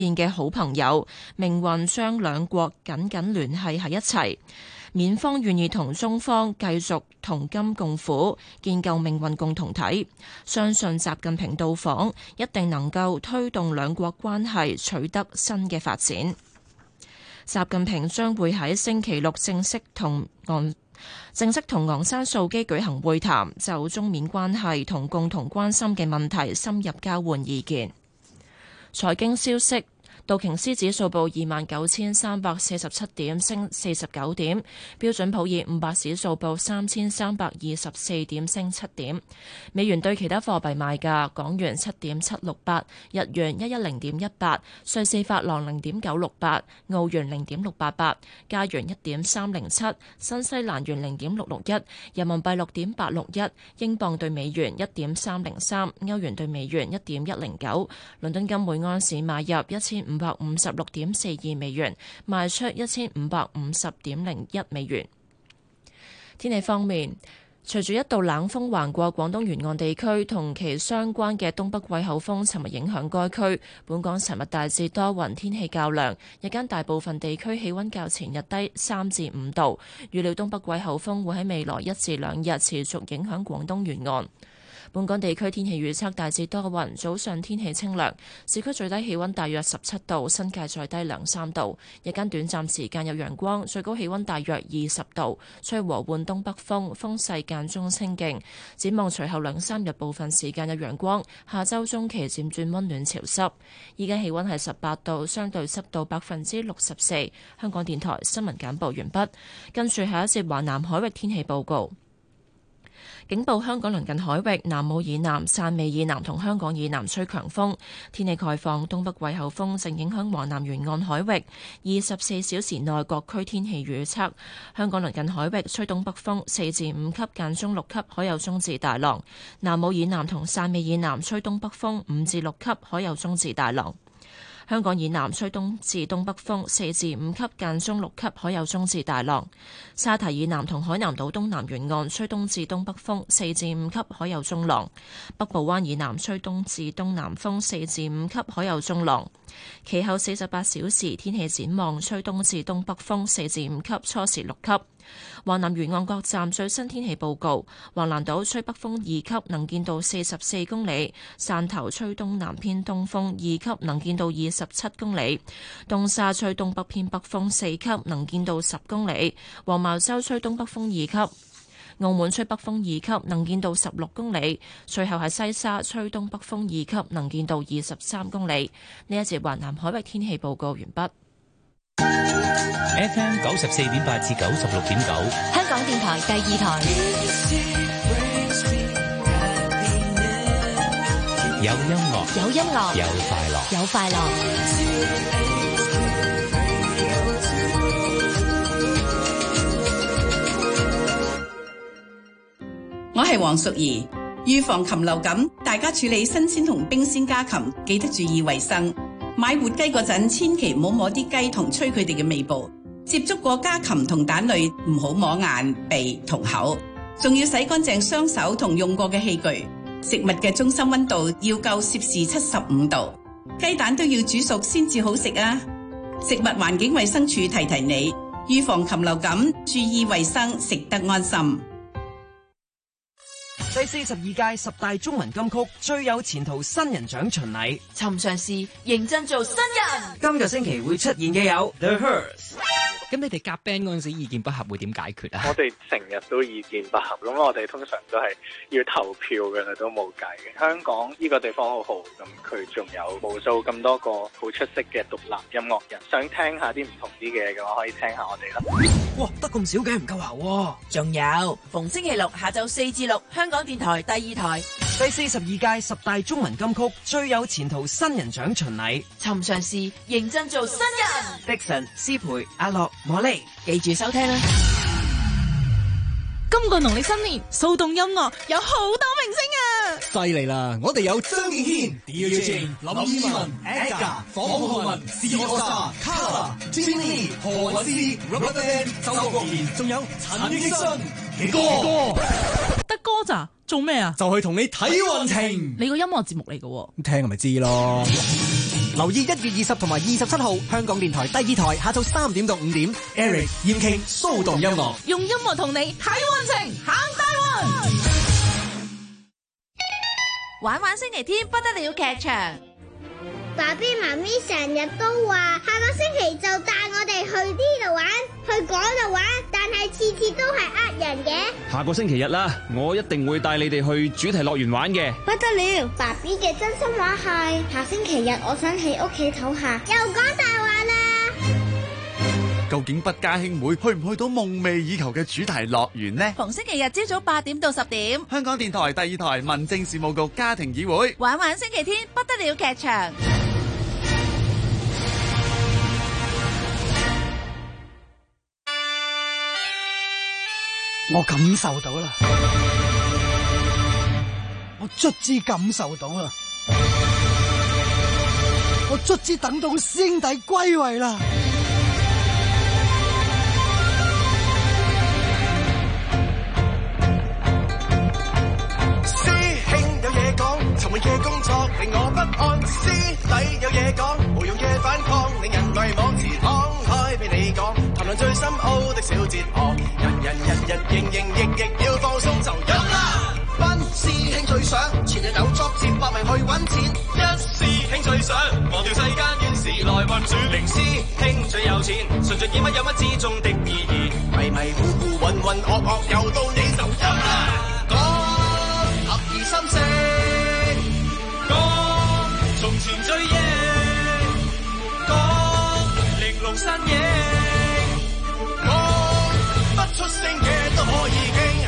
現嘅好朋友，命運將兩國緊緊聯繫喺一齊。緬方願意同中方繼續同甘共苦，建構命運共同體。相信習近平到訪一定能夠推動兩國關係取得新嘅發展。習近平將會喺星期六正式同昂山素基舉行會談，就中緬關係同共同關心嘅問題深入交換意見。財經消息。道瓊斯指數報29,347點，升49點；標準普爾500指數報3,324點，升7點。美元對其他貨幣賣價：港元7.768，日元110.18，瑞士法郎0.968，澳元0.688，加元1.307，新西蘭元0.661，人民幣6.861，英鎊對美元1.303，歐元對美元1.109。倫敦金每盎司買入1556.42美元，賣出1550.01美元。天氣方面，隨住一道冷鋒橫過廣東沿岸地區，同其相關嘅東北季候風尋日影響該區。本港尋日大致多雲，天氣較涼，日間大部分地區氣溫較前日低3至5度。預料東北季候風會喺未來1至2日持續影響廣東沿岸。本港地區天氣預測大致多雲，早上天氣清涼，市區最低氣溫大約17度，新界再低2-3度。日間短暫時間有陽光，最高氣溫大約20度，吹和緩東北風，風勢間中清勁。展望隨後2-3日部分時間有陽光，下周中期漸轉溫暖潮濕。依家氣溫係18度，相對濕度64%。香港電台新聞簡報完畢，跟住下一節華南海域天氣報告。警報：香港鄰近海域、南澳以南、汕尾以南同香港以南吹強風。天氣概況：東北季候風正影響華南沿岸海域。24小時內各區天氣預測：香港鄰近海域吹東北風4至5級，間中6級，海有中至大浪；南澳以南同汕尾以南吹東北風5至6級，海有中至大浪。香港以南吹東至東北風4至5級，間中6級，海有中至大浪。沙堤以南同海南島東南沿岸吹東至東北風4至5級，海有中浪。北部灣以南吹東至東南風4至5級，海有中浪。其後48小時天氣展望：吹東至東北風4至5級，初時6級。華南沿岸各站最新天氣報告：橫瀾島吹北風2級，能見度44公里；汕頭吹東南偏東風2級，能見度27公里；東沙吹東北偏北風4級，能見度10公里；黃茅洲吹東北風2級；澳門吹北風2級，能見度16公里。最後係西沙吹東北風2級，能見度23公里。呢一節華南海域天氣報告完畢。 FM 94.8至96.9， 香港電台第2台。 有音樂， 有音樂， 有快樂， 有快樂。 我係黃淑儀。預防禽流感，大家處理新鮮同冰鮮家禽，記得注意衛生。買活雞嗰陣，千祈唔好摸啲雞同吹佢哋嘅尾部。接觸過家禽同蛋類，唔好摸眼、鼻同口。仲要洗乾淨雙手同用過嘅器具。食物嘅中心溫度要夠攝氏75度。雞蛋都要煮熟先至好食啊！食物環境衛生署提提你，預防禽流感，注意衛生，食得安心。 第42屆十大中文金曲最有前途新人獎巡禮， 尋常事認真做新人。 今個星期會出現嘅有 The Hers。 咁你哋夾 band 嗰陣時意見不合會點解決啊？ 我哋成日都意見不合，咁我哋通常都係要投票嘅，都冇計嘅。香港呢個地方好好，咁佢仲有無數咁多個好出色嘅獨立音樂人，想聽下啲唔同啲嘅話，可以聽下我哋啦。 哇，得咁少嘅唔夠喉喎！ 仲有逢星期六下晝4至6，香港電台第2台第42屆十大中文金曲最有前途新人獎巡禮， 尋常事認真做新人。 Dixon、思培、阿樂、莫莉， 記住收聽啦！ 今個農曆新年，騷動音樂有好多明星啊！ 犀利啦！我哋有張敬軒、DJ、林依文、Edgar、房浩文、C AllStar、Carla、Jenny、何韻詩、RubberBand、周國賢，仲有陳奕迅嘅歌。 得歌咋？做咩啊？ 就去同你睇運程。 你個音樂節目嚟嘅， 聽咪知咯。 留意1月20同埋27號香港電台第2台下晝3點到5點 ，Eric 燕傾騷動音樂， 用音樂同你睇運程，行大運。 玩玩星期天不得了劇場。 爸比媽咪成日都話下個星期就帶我哋去呢度玩，去嗰度玩，但係次次都係呃人嘅。 下個星期日啦，我一定會帶你哋去主題樂園玩嘅。 不得了，爸比嘅真心話係下星期日我想喺屋企唞下，又講大話啦。 究竟不家兄妹去唔去到夢寐以求嘅主題樂園呢？ 逢星期日朝早8點到10點， 香港電台第2台民政事務局家庭議會， 玩玩星期天不得了劇場。 我感受到啦，我卒之感受到啦，我卒之等到師兄弟歸位啦。 尋日嘅工作令我不安，師弟有嘢講，無用嘅反抗令人迷惘，自敞開俾你講，談論最深奧的小哲學，人營役要放鬆就有啦。班師兄最想前日有作接百名去揾錢，一師兄最想忘掉世間怨事來運轉，零師兄最有錢，順序點乜有乜之中的意義，迷糊渾噩又到你就有啦。講合二三四。從前追憶，講玲瓏身影，講不出聲嘅都可以傾。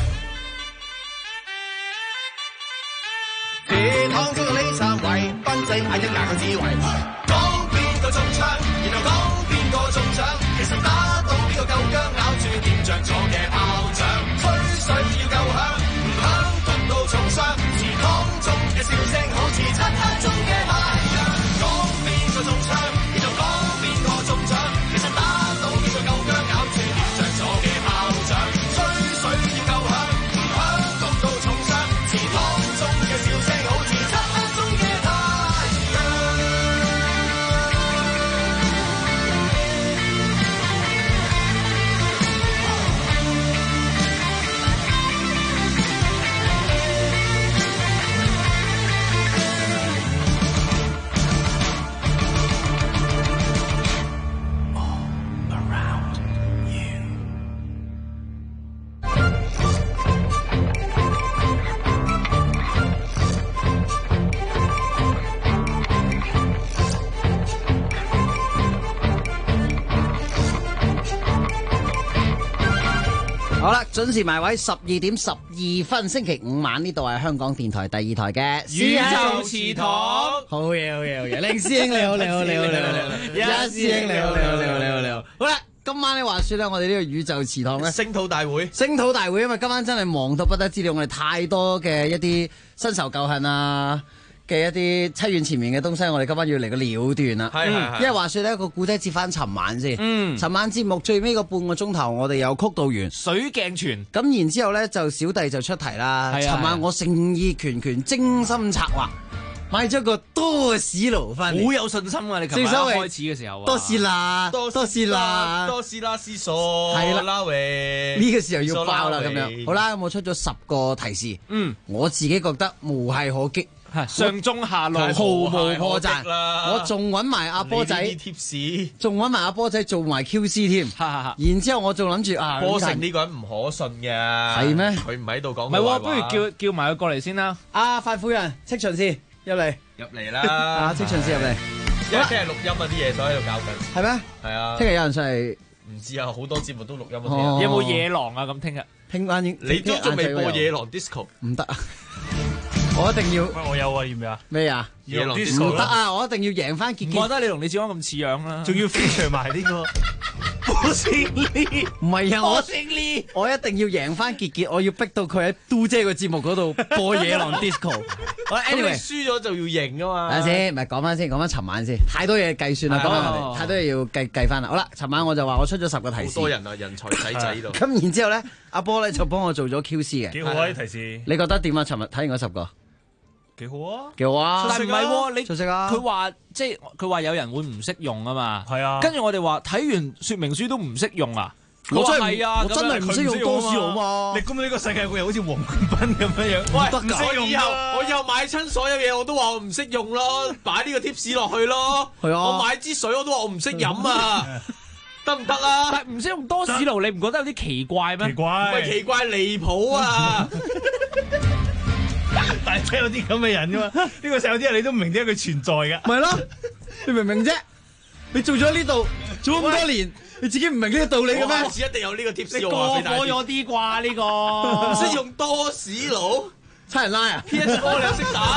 別講咗個李三位，賓仔買一硬嘅智慧，講邊個中槍，然後講邊個中獎，其實打到邊個夠薑，咬住點着咗嘅炮仗，吹水要夠響，唔響焗到重傷，祠堂中嘅笑聲好似漆黑中嘅太陽，講邊個中槍，然後講邊個中獎，其實打到邊個夠薑，咬住點着咗嘅炮仗，吹水要夠響，唔響焗到重傷，祠堂中嘅笑聲好似漆黑中嘅太陽。 好啦，準時埋位12點12分，星期五晚呢度係香港電台第2台嘅宇宙祠堂。 好嘢，好嘢，好嘢！凌師兄你好，你好，你好，你好，一師兄你好，你好，你好，你好，你好。好啦，今晚咧話說咧，我哋呢個宇宙祠堂咧， 聲討大會， 因為今晚真係忙到不得之了，我哋太多嘅一啲新仇舊恨啊嘅一啲妻怨纏綿嘅東西，我哋今晚要嚟個了斷啦。係，因為話說呢個故仔接翻尋晚先。尋晚節目最尾個半個鐘頭，我哋有曲道完水鏡泉。 咁然之後咧，就小弟就出題啦。尋晚我誠意拳精心策劃，買咗個多士爐翻嚟， 好有信心啊！你琴晚開始嘅時候， 多士啦，多士啦， 多士啦，思索係啦喂， 呢個時候要爆啦咁樣。好啦，我出咗10個提示。我自己覺得無懈可擊。 上中下路毫無破綻，我仲揾埋阿波仔貼士， 仲揾埋阿波仔做埋 QC 添。然之後我仲諗住波成呢個人唔可信嘅， 係咩？ 佢唔喺度講。 唔係喎，不如叫埋佢過嚟先啦。 阿范夫人，戚秦氏入嚟啦。 阿戚秦氏入嚟， 因為聽日錄音啊啲嘢都喺度搞緊。 係咩？係啊。聽日有人上嚟？ 唔知啊，好多節目都錄音啊。有冇野狼啊？咁聽晚你都仲未播野狼 disco？ 唔得啊！我一定要， 我有啊，要唔要啊？ 咩啊？ 野狼唔得啊！我一定要贏翻傑傑。 我覺得你同李志安咁似樣啦， 仲要 feature 埋呢個。我姓李， 唔係啊！ 我姓李， 我一定要贏翻傑傑，我要逼到佢喺嘟姐個節目嗰度播野狼 disco。好 ，anyway，輸咗就要贏啊嘛。 等下先，唔係講翻尋晚先，太多嘢計算啦，講太多嘢要計翻啦。好啦，尋晚我就話我出咗10個提示。 好多人啊，人才濟濟度。 咁然之後咧，阿波咧就幫我做咗 QC 嘅。 幾好啊啲提示。 你覺得點啊？尋日睇完嗰10個。 幾好啊， 幾好啊！ 但係唔係喎，你出色啊！ 佢話即係佢話有人會唔識用啊嘛， 係啊。 跟住我哋話睇完說明書都唔識用啊。 我真係啊， 我真係唔識用多士爐嘛。 你咁呢個世界會好似黃冠斌咁樣樣， 喂，唔識用我以後買親所有嘢我都話我唔識用咯，擺呢個 tips 落去咯。 係啊， 我買支水我都話我唔識飲啊，得唔得啊？ 但係唔識用多士爐，你唔覺得有啲奇怪咩？ 奇怪， 喂，奇怪離譜啊！ 但係真有啲咁嘅人噶嘛？呢個世界有啲人你都唔明點解佢存在㗎？ 咪咯，你明唔明啫？你做咗呢度做咗咁多年。你自己唔明呢個道理嘅咩？ 我一定有呢個 tips， 你過火咗啲啩呢個？ 唔識用多士爐， 差人拉啊 ！PS4 你又識打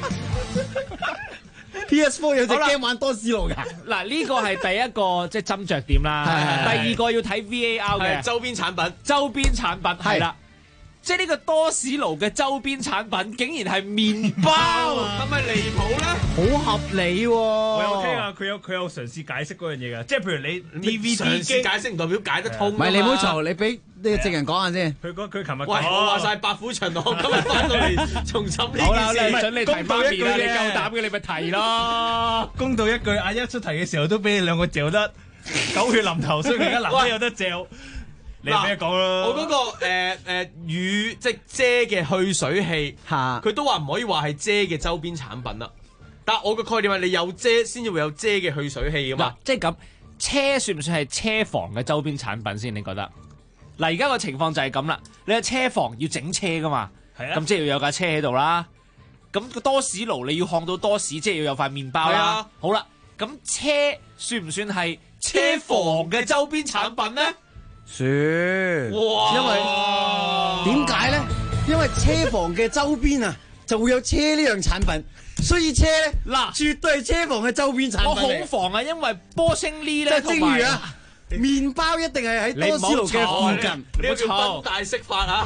？PS4 有隻 game 玩多士爐㗎。 嗱，呢個係第一個即係斟酌點啦。第二個要睇 VAR 嘅周邊產品。 周邊產品係啦。即係呢個多士爐嘅周邊產品，竟然係麵包， 咁咪離譜咧？ 好合理喎！ 我有聽啊，佢有嘗試解釋嗰樣嘢㗎，即係譬如你 DVD 嘗試解釋唔代表解得通。 唔係你唔好嘈，你俾呢個證人講下先。 佢琴日喂，我話晒白虎巡邏，今日翻到嚟重審呢件事。 好啦，你准你提媽咪啦，你夠膽嘅你咪提咯。 公道一句，阿一出題嘅時候都俾你兩個嚼得狗血淋頭，所以而家男仔有得嚼。你咩講啦？ 我嗰個雨即係遮嘅去水器，佢都話唔可以話係遮嘅周邊產品啦。但係我個概念係你有遮先至會有遮嘅去水器㗎嘛。 即係咁，車算唔算係車房嘅周邊產品先？你覺得？嗱，而家個情況就係咁啦。你嘅車房要整車㗎嘛？係啊。咁即係要有架車喺度啦。咁個多士爐你要看到多士，即係要有塊麵包啦。 啊、 好啦，咁車算唔算係車房嘅周邊產品咧？ 算，因為點解咧？因為車房嘅周邊啊，就會有車呢樣產品，所以車咧嗱，絕對係車房嘅周邊產品。 我好防啊，因為波星呢咧， 即係正如啊，麵包一定係喺多士爐嘅附近。 你要叫分大釋法啊！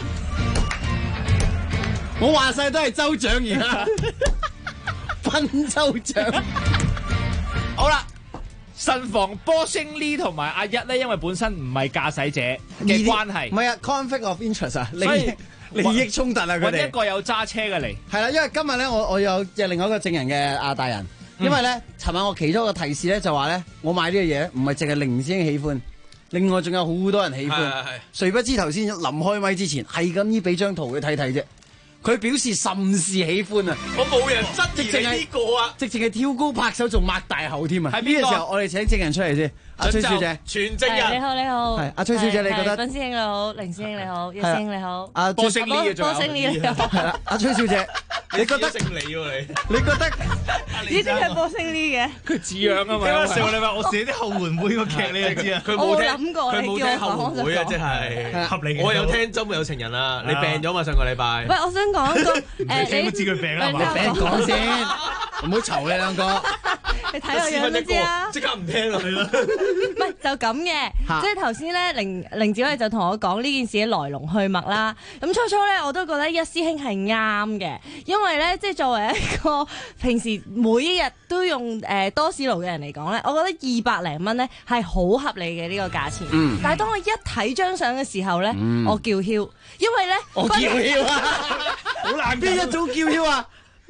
我話晒都係州長而家，分州長。 好啦。慎防波星呢同埋阿一咧，因為本身唔係駕駛者嘅關係， 唔係啊 conflict of interest 啊，利益衝突啊，佢哋揾一個有揸車嘅嚟。 係啦，因為今日咧，我有另外一個證人嘅阿大人，因為咧，尋晚我其中一個提示咧就話咧，我買呢個嘢唔係淨係凌先喜歡，另外仲有好多人喜歡。誰不知頭先臨開咪之前係咁依俾張圖佢睇睇啫。佢表示甚是喜歡啊！ 我冇人質疑你呢個啊， 直情係跳高拍手仲擘大口添啊！ 係邊個？ 呢個時候我哋請證人出嚟先。阿崔小姐， 全證人。 你好，你好。 係阿崔小姐，你覺得？ 斌師兄你好，凌師兄你好，葉師兄你好。 阿波星呢嘅仲有。 波星呢嘅。 係啦，阿崔小姐，你覺得姓李喎你？ 你覺得？ 呢啲係波星呢嘅。 佢似樣啊嘛。 因為上個禮拜我寫啲後援會個劇你就知啊。 佢冇諗過，佢冇聽後援會啊，即係合理嘅。 我有聽周末有情人啊，你病咗嘛上個禮拜？ 喂，我想講一個你都知佢病啦， 你病講先，唔好嘈你兩個。 你睇我樣都知啊！ 即刻唔聽啦， 唔係就咁嘅，即係頭先咧，凌子偉就同我講呢件事嘅來龍去脈啦。咁初初咧，我都覺得一師兄係啱嘅，因為咧，即係作為一個平時每一日都用多士爐嘅人嚟講咧，我覺得200零蚊咧係好合理嘅呢個價錢。但係當我一睇張相嘅時候咧，我叫囂，因為咧我叫囂啊，好難邊一種叫囂啊！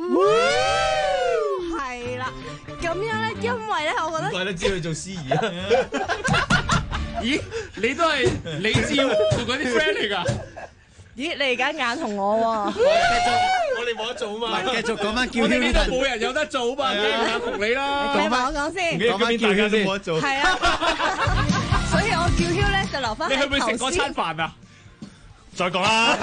係啦，咁樣咧，因為咧，我覺得怪得知佢做司儀啊！ 咦，你都係李志做嗰啲 friend 嚟㗎？ 咦，你而家眼同我喎？ 繼續，我哋冇得做嘛？ 繼續講翻叫囂， 我哋呢度冇人有得做嘛？眼同你啦， 你話我講先， 講翻叫囂先。 係啊，所以我叫囂咧就留翻。 你去唔去食嗰餐飯啊？ 再講啦。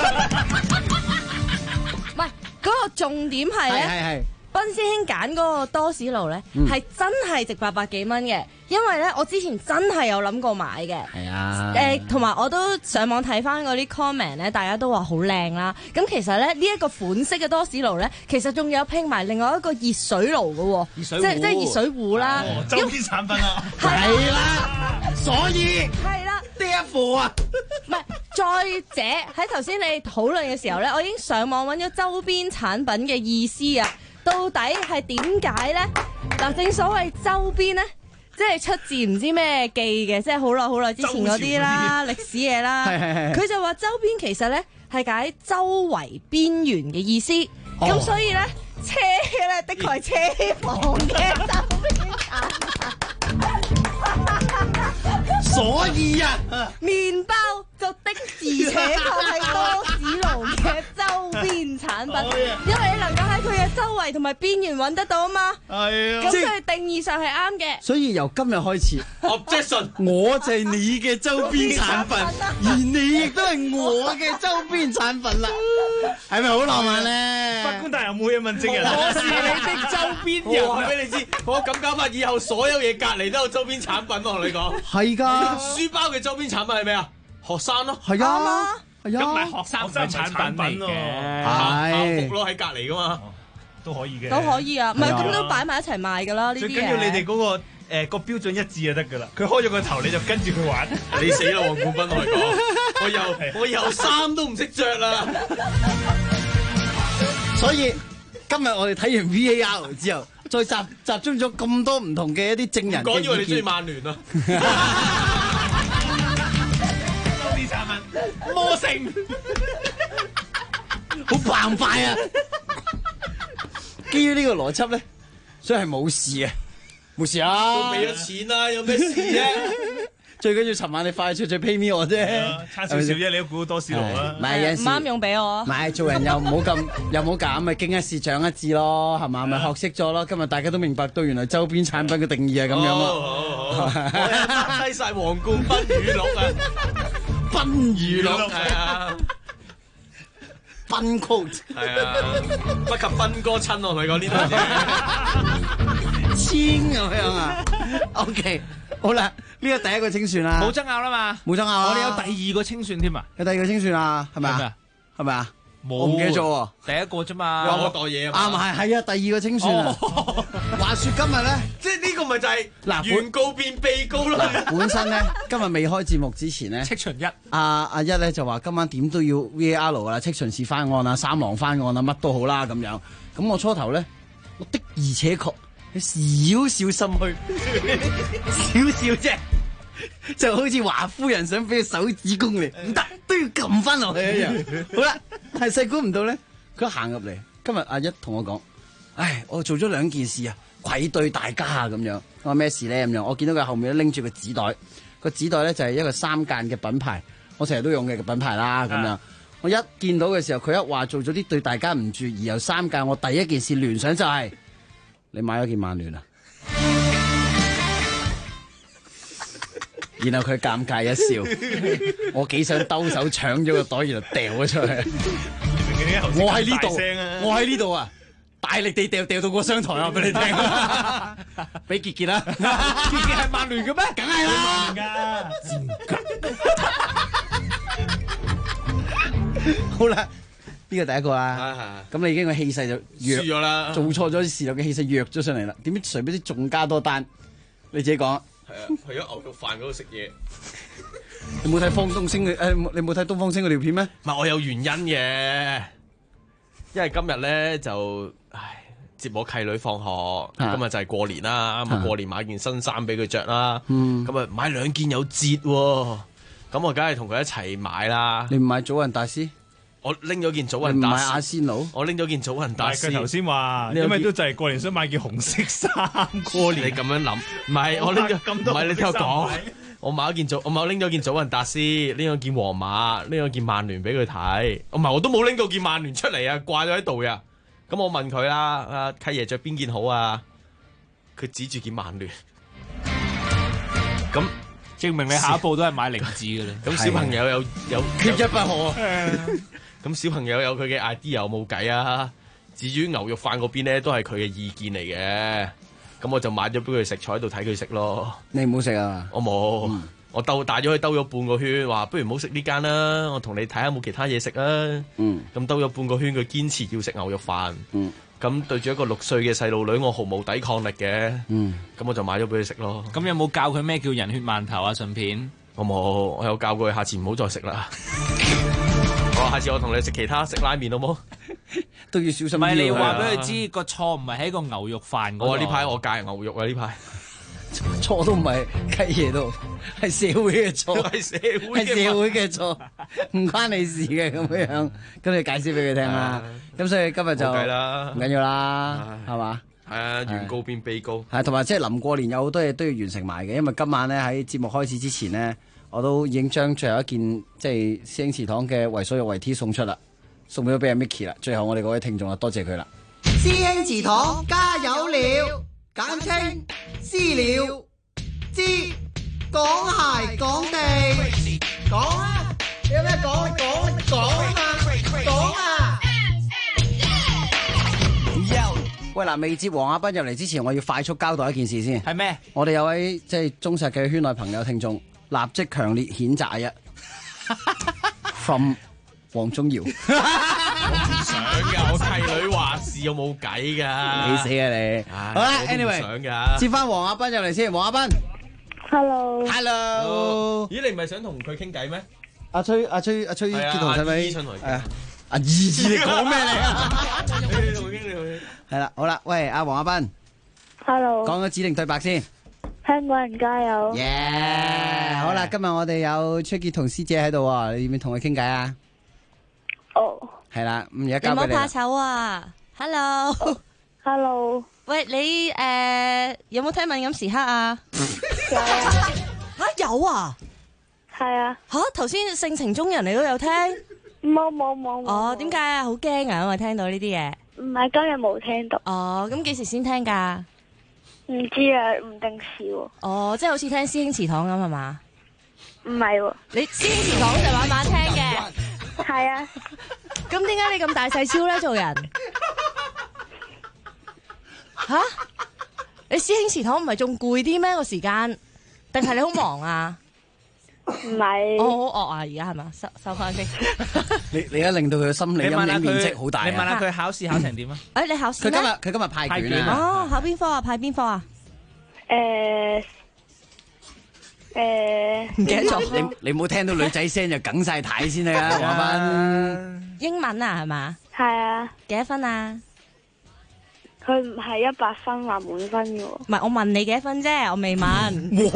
唔係，嗰個重點係咧。斌師兄揀嗰個多士爐咧，係真係值800幾蚊嘅，因為咧我之前真係有諗過買嘅。 係啊。 同埋我都上網睇翻嗰啲 comment 咧，大家都話好靚啦。咁其實咧呢一個款式嘅多士爐咧，其實仲有拼埋另外一個熱水爐嘅喎，即係熱水壺啦。 周邊產品啊。 係啦，所以係啦， 呢一貨啊。 唔係，再者喺頭先你討論嘅時候咧，我已經上網揾咗周邊產品嘅意思啊。到底係點解咧？嗱，正所謂周邊咧，即係出自唔知咩記嘅，即係好耐之前嗰啲啦，歷史嘢啦。佢就話周邊其實咧係解周圍邊緣嘅意思。咁所以咧車咧，的確係車房嘅周邊產品， 所以啊， 麵包就的而且確係多士爐嘅周邊產品，因為你能夠喺佢嘅周圍同埋邊緣揾得到啊嘛。 係啊， 咁所以定義上係啱嘅。 所以由今日開始 ，objection， 我就係你嘅周邊產品，而你亦都係我嘅周邊產品啦，係咪好浪漫咧？ 法官大人冇嘢問證人， 我是你的周邊人，話俾你知。我咁搞法，以後所有嘢隔離都有周邊產品。我同你講， 係㗎。 書包嘅周邊產品係咩啊？學生咯， 係啊，係咁咪啊， 學生唔係產品嚟嘅， 校服咯喺隔離噶嘛， 都可以嘅， 都可以啊，唔係咁都擺埋一齊賣㗎啦。呢啲最緊要你哋嗰個個標準一致就得㗎啦。佢開咗個頭你就跟住佢玩， 你死啦黃冠斌，我嚟講，我又衫都唔識着啦。 所以今日我哋睇完 VAR 之後，再集中咗咁多唔同嘅一啲證人嘅意見。 講以為你中意曼聯啊？ 周邊產品魔性， 好澎湃啊！基於呢個邏輯咧，所以係冇事嘅，冇事啊！ 都俾咗錢啦，有咩事啫？ 最緊要尋晚你快脆 pay me 我啫， 差少少啫，你都估多士爐啦。 唔係有陣時唔啱用俾我。 唔係做人又唔好咁，又唔好咁，咪經一事長一智咯，係嘛？咪學識咗咯。今日大家都明白到原來周邊產品嘅定義係咁樣咯。 好，我低晒皇冠賓語錄啊！ 賓語錄係啊， 賓 quote 係啊，不及賓哥親我同你講呢度嘢， 簽咁樣啊。OK， 好啦。呢個第一個清算啦， 冇爭拗啦嘛， 冇爭拗。 我哋有第二個清算添啊， 有第二個清算啊，係咪啊？係咪啊？我唔記得咗喎， 第一個啫嘛， 有我袋嘢啊嘛。 啱係啊，第二個清算啊。話說今日咧， 即係呢個咪就係嗱原告變被告咯。 本身咧，今日未開節目之前咧， 戚巡一阿一咧就話今晚點都要 VAR 啦，戚巡視翻案啊，三郎翻案啊，乜都好啦咁樣。咁我初頭咧，我的而且確有少少心虛，少少啫。就好似華夫人想俾個手指公嚟，唔得都要撳翻落去一樣。好啦，係細估唔到咧，佢行入嚟。今日阿一同我講，唉，我做咗2件事啊，愧對大家啊咁樣。我話咩事咧咁樣？我見到佢後面拎住個紙袋，個紙袋咧就係一個3間嘅品牌，我成日都用嘅品牌啦咁樣。我一見到嘅時候，佢一話做咗啲對大家唔住，而有3間，我第一件事聯想就係、你買咗件曼聯啊！然後佢尷尬一笑，我幾想兜手搶咗個袋，然後掉咗出去。我喺呢度，我喺呢度啊！大力地掉到個商台啊！俾你聽，俾傑傑啦，傑傑係曼聯嘅咩？梗係啦，好啦，呢個第一個啦，咁你已經個氣勢就弱輸咗啦， 做錯咗事就嘅氣勢弱咗上嚟啦。點知誰不知仲加多單？你自己講。 係啊，去咗牛肉飯嗰度食嘢。 你冇睇方東升嘅你冇睇東方星嗰條片咩？ 唔係，我有原因嘅，因為今日咧就接我契女放學，今日就係過年啦，咁過年買件新衫俾佢着啦，咁啊買2件有折喎，咁我梗係同佢一齊買啦。 你唔買祖雲達斯？ 我拎咗件祖雲達斯， 你唔買阿仙奴？ 我拎咗件祖雲達斯。 佢頭先話，因為都就係過年想買件紅色衫過年。 你咁樣諗，唔係我拎咗，唔係你聽我講。我拎咗件祖雲達斯，拎咗件皇馬，拎咗件曼聯俾佢睇。唔係，我都冇拎到件曼聯出嚟啊，掛咗喺度呀。咁我問佢啦，阿契爺着邊件好啊？佢指住件曼聯。咁證明你下一步都係買0字㗎啦。 咁小朋友有缺一不可。 咁小朋友有佢嘅 idea 有冇計啊？至於牛肉飯嗰邊咧，都係佢嘅意見嚟嘅。咁我就買咗俾佢食，坐喺度睇佢食咯。 你唔好食啊？ 我冇，我帶咗佢兜咗半個圈，話不如唔好食呢間啦，我同你睇下冇其他嘢食啊。咁兜咗半個圈，佢堅持要食牛肉飯。咁對住一個6歲嘅細路女，我毫無抵抗力嘅。咁我就買咗俾佢食咯。 咁有冇教佢咩叫人血饅頭啊？順便我冇，我有教過佢下次唔好再食啦。下次我同你食其他，食拉麵好冇？ 都要小心。 唔係你話俾佢知個錯唔係喺個牛肉飯嗰度。 呢排我戒牛肉啊！呢排錯都唔係契爺度，係社會嘅錯， 係社會嘅錯。 唔關你事嘅咁樣，咁你解釋俾佢聽啦。咁所以今日就冇計啦唔緊要啦，係嘛？ 係啊，原告變被告。 係同埋即係臨過年有好多嘢都要完成埋嘅，因為今晚咧喺節目開始之前呢，我都已經將最後一件即係師兄祠堂嘅為所欲為 T 送出啦，送咗俾阿 Micky 啦。最後我哋嗰位聽眾啊，多謝佢啦。 師兄祠堂加油了，簡稱私了之講鞋講地講啊！有咩講講啊嘛，講啊！ 喂嗱，未接黃亞斌入嚟之前，我要快速交代一件事先。 係咩？ 我哋有位即係忠實嘅圈內朋友聽眾，立即強烈譴責一 from 黃宗耀。 我唔想噶，我契女話事，我冇計噶。 你死啊你！好啦，anyway， 想噶， 接翻黃亞斌入嚟先。黃亞斌 ，Hello，Hello， 咦，你唔係想同佢傾偈咩？ 阿崔傑同使咪？ 係啊， 阿二字你講咩嚟啊？ 你同佢傾，你同佢。 係啦，好啦，喂，阿黃亞斌 Hello， 講個指定對白先。 香港人加油！ 耶！好啦，今日我哋有崔傑同師姐喺度喎，你要唔要同佢傾偈啊？ 哦， 係啦，咁而家你交俾你啦。 唔好怕醜啊 ！Hello，Hello，喂，你有冇聽敏感時刻啊？有啊， 係啊， 吓頭先性情中人你都有聽？ 冇。 哦，點解啊？好驚啊！因為聽到呢啲嘢。 唔係今日冇聽到。 哦，咁幾時先聽㗎？ 唔知啊，唔定時喎。 哦，即係好似聽師兄祠堂咁係嘛？ 唔係喎， 你師兄祠堂就晚晚聽嘅。 係啊。 咁點解你咁大細超咧？做人吓？你師兄祠堂唔係仲攰啲咩？個時間定係你好忙啊？ 唔係。 我好惡啊！而家係嘛？收翻先。 你而家令到佢嘅心理陰影面積好大啊！ 你問下佢考試考成點啊？ 你考試咩？ 佢今日派卷啊！ 哦，考邊科啊？派邊科啊？ 唔記得咗。 你唔好聽到女仔聲就梗晒睇先啦，黃亞斌。 英文啊，係嘛？ 係啊。 幾多分啊？ 佢唔係100分話滿分嘅喎。 唔係，我問你幾多分啫，我未問。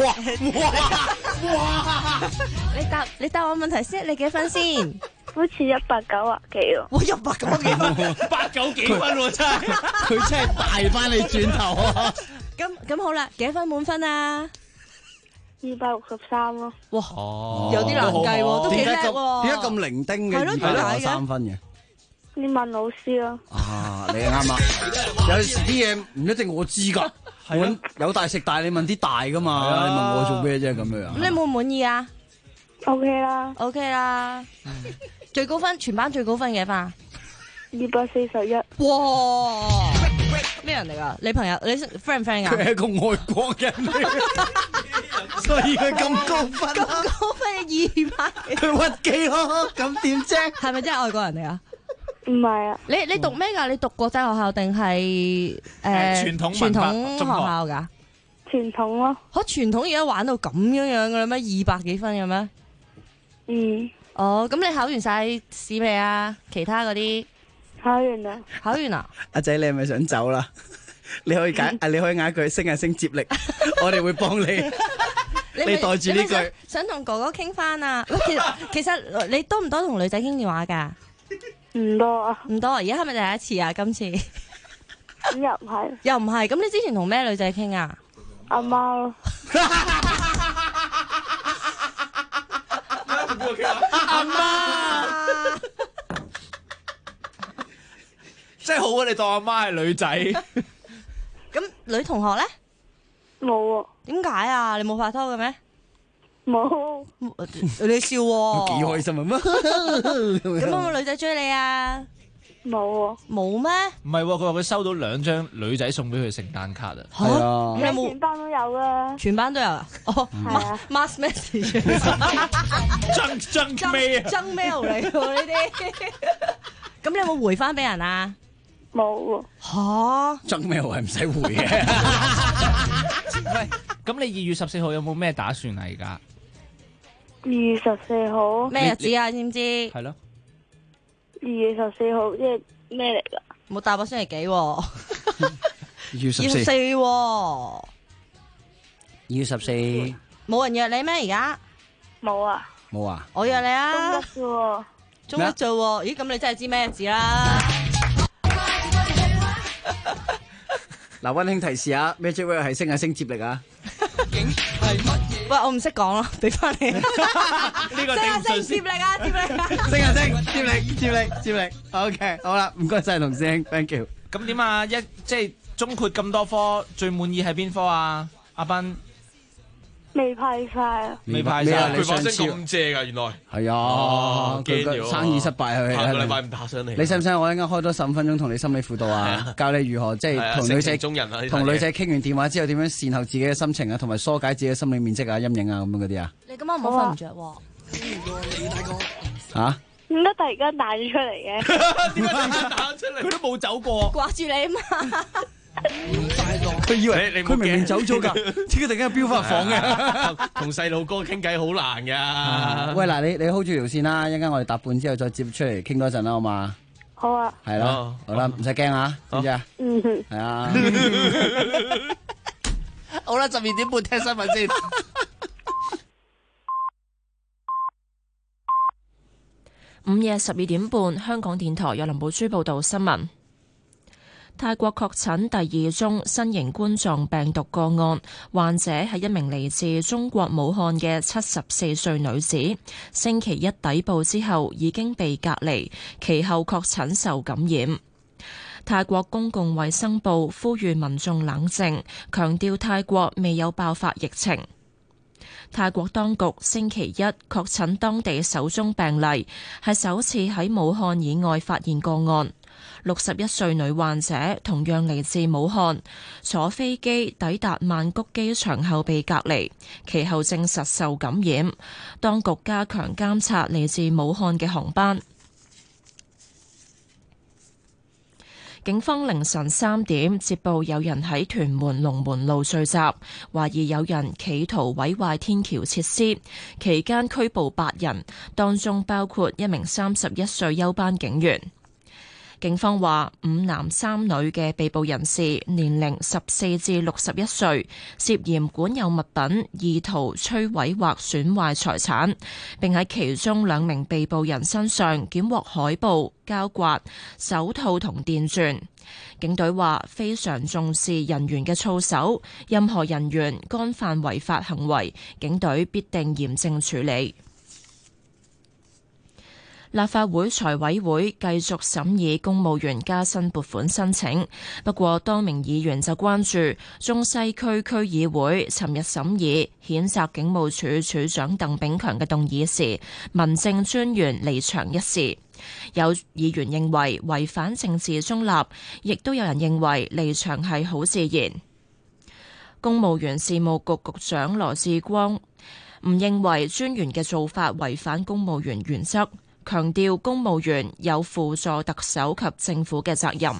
哇！你答我問題先，你幾分先？ 好似190幾喎。 哇，190幾分 ，190幾分喎真係。 佢真係大翻你轉頭啊！ 咁好啦，幾多分滿分啊 ？263咯。 哇，有啲難計喎，都幾叻喎。 點解咁零丁嘅263分嘅？ 你問老師咯。 啊，你啱啊！有時啲嘢唔一定我知噶，有大食大，你問啲大噶嘛？你問我做咩啫咁樣？ 咁你滿唔滿意啊 ？OK 啦。 OK 啦。最高分，全班最高分幾多分啊 ？241。 哇！咩人嚟噶？你朋友？你 friend 唔 friend 噶？ 佢係一個外國人嚟，所以佢咁高分。 咁高分200。 佢屈機咯，咁點啫？ 係咪真係外國人嚟啊？ 唔係啊。 你讀咩噶？你讀國際學校定係傳統學校噶？ 傳統咯。 吓，傳統而家玩到咁樣噶啦咩？200幾分嘅咩？ 嗯。 哦，咁你考完晒試未啊？其他嗰啲考完啦。 考完啦。 阿仔，你係咪想走啦？你可以嗌佢升下升接力，我哋會幫你。你袋住呢句。 想同哥哥傾翻啊？其實你多唔多同女仔傾電話噶？ 唔多啊。 唔多，而家係咪第一次啊？今次又唔係。 又唔係，咁你之前同咩女仔傾啊？ 阿媽咯。 阿媽，真係好啊！你當阿媽係女仔。 咁女同學咧？ 冇喎。 點解啊？你冇拍拖嘅咩？ 冇。 你笑喎。 幾開心啊！ 咁有冇女仔追你啊？ 冇喎。 冇咩？ 唔係喎，佢話佢收到2張女仔送俾佢聖誕卡啊。 係啊。 你全班都有啊？ 全班都有啊？哦， 係啊。 mass message。 真 mail 啊！ 真 mail 嚟喎呢啲。咁你有冇回翻俾人啊？ 冇喎。 吓？ 真 mail 係唔使回嘅。 喂，咁你2月14號有冇咩打算啊？而家 2月14號咩日子啊？知唔知？ 係咯。 2月14號即係咩嚟噶？ 冇答我星期幾喎 ？2月14。 2月14。 2月14。 冇人約你咩？而家冇啊。 冇啊？ 我約你啊！ 中一啫喎， 中一啫喎，咦？咁你真係知咩字啦？ 嗱，溫馨提示啊 ，Magic Word 係升接力啊！ 喂，我唔識講咯，俾翻你。呢個升接力啊，接力！ 升啊升，接力 ，OK， 好啦，唔該晒同師兄 ，thank you。 咁點啊？即係中括咁多科，最滿意係邊科啊？阿斌未派晒啊！ 未派晒， 佢把聲咁正㗎，原來係啊， 驚咗生意失敗佢。 下個禮拜唔打上嚟。 你使唔使我一陣間開多15分鐘同你心理輔導啊？教你如何即係同女仔傾完電話之後點樣善後自己嘅心情啊，同埋疏解自己嘅心理面積啊、陰影啊咁樣嗰啲啊？ 你今晚唔好瞓唔着喎。 嚇？ 點解突然間彈咗出嚟嘅？ 點解突然間彈出嚟？佢都冇走過。 掛住你啊嘛！ 佢以為佢明明走咗㗎，點解突然間飆翻房嘅？ 同細路哥傾偈好難㗎。 喂，嗱，你 hold 住條線啦，一陣間我哋搭半之後再接出嚟傾多陣啦，好嘛？ 好啊。 係啦，好啦，唔使驚啊，知唔知啊？係啊。 好啦，12點半聽新聞先。 午夜12點半，香港電台有林寶珠報道新聞。泰國確診第2宗新型冠狀病毒個案，患者係一名嚟自中國武漢嘅74歲女子，星期一抵埗之後已經被隔離，其後確診受感染。泰國公共衛生部呼籲民眾冷靜，強調泰國未有爆發疫情。泰國當局星期一確診當地首宗病例，係首次喺武漢以外發現個案。61歲女患者同樣嚟自武漢，坐飛機抵達曼谷機場後被隔離，其後證實受感染。當局加強監察嚟自武漢嘅航班。警方凌晨3點接報有人喺屯門龍門路聚集，懷疑有人企圖毀壞天橋設施，期間拘捕8人，當中包括一名31歲休班警員。警方話5男3女嘅被捕人士年齡14至61歲，涉嫌管有物品，意圖摧毀或損壞財產，並喺其中2名被捕人身上檢獲海報、膠刮、手套同電鑽。警隊話非常重視人員嘅操守，任何人員干犯違法行為，警隊必定嚴正處理。立法會財委會繼續審議公務員加薪撥款申請，不過多名議員就關注中西區區議會尋日審議譴責警務處處長鄧炳強嘅動議時，民政專員離場一事。有議員認為違反政治中立，亦都有人認為離場係好自然。公務員事務局局長羅致光唔認為專員嘅做法違反公務員原則，強調公務員有輔助特首及政府嘅責任。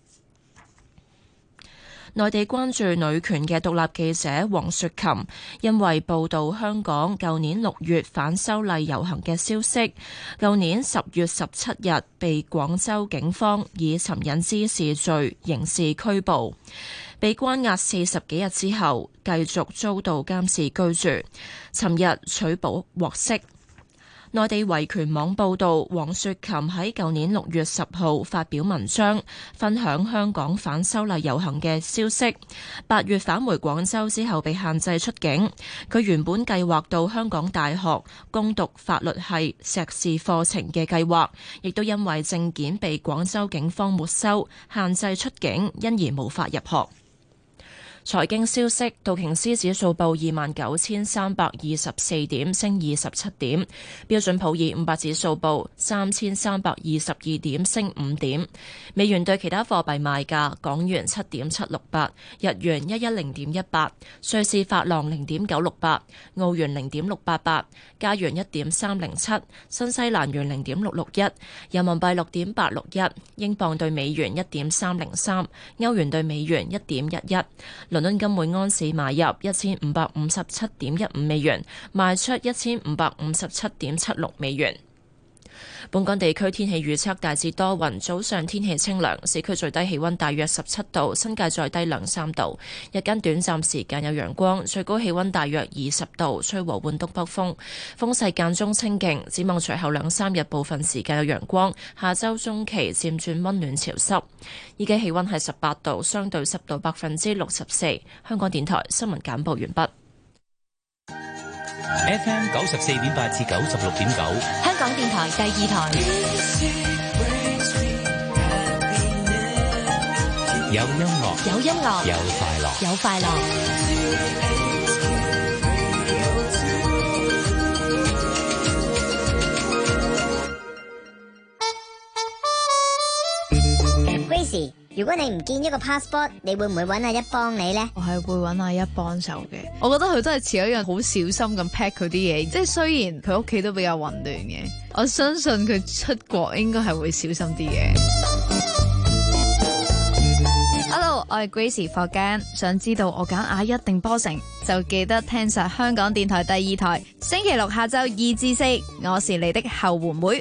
內地關注女權嘅獨立記者黃雪琴，因為報導香港舊年6月反修例遊行嘅消息，舊年10月17日被廣州警方以尋釁滋事罪刑事拘捕，被關押40幾日之後，繼續遭到監視居住。尋日取保獲釋。內地維權網報導，黃雪琴喺舊年6月10號發表文章，分享香港反修例遊行嘅消息。8月返回廣州之後被限制出境。佢原本計劃到香港大學攻讀法律系碩士課程嘅計劃，亦都因為證件被廣州警方沒收，限制出境，因而無法入學。財經消息，道瓊斯指數報29,324點，升27點；標準普爾500指數報3,322點，升5點。美元對其他貨幣賣價：港元7.768，日元110.18，瑞士法郎0.968，澳元0.688，加元1.307，新西蘭元0.661，人民幣6.861，英鎊對美元1.303，歐元對美元1.11。倫敦金每安士買入1557.15美元，賣出1557.76美元。 本港地區天氣預測大致多雲，早上天氣清涼，市區最低氣溫大約17度，新界再低2-3度。日間短暫時間有陽光，最高氣溫大約20度，吹和緩東北風，風勢間中清勁。展望隨後2-3日部分時間有陽光，下周中期漸轉溫暖潮濕。依家氣溫係18度，相對濕度64%。香港電台新聞簡報完畢。 FM 94.8至96.9， 香港電台第2台。 有音樂， 有音樂， 有快樂， 有快樂。 Gracie， 如果你唔見一個 passport，你會唔會揾阿一幫你呢？ 我係會揾阿一幫手嘅。我覺得佢真係似一樣好小心咁 pack 佢啲嘢，即係雖然佢屋企都比較混亂嘅，我相信佢出國應該係會小心啲嘅。Hello， 我係 Gracie 霍間，想知道我揀阿一定波成，就記得聽晒香港電台第2台，星期六下晝2至4，我是你的後援會。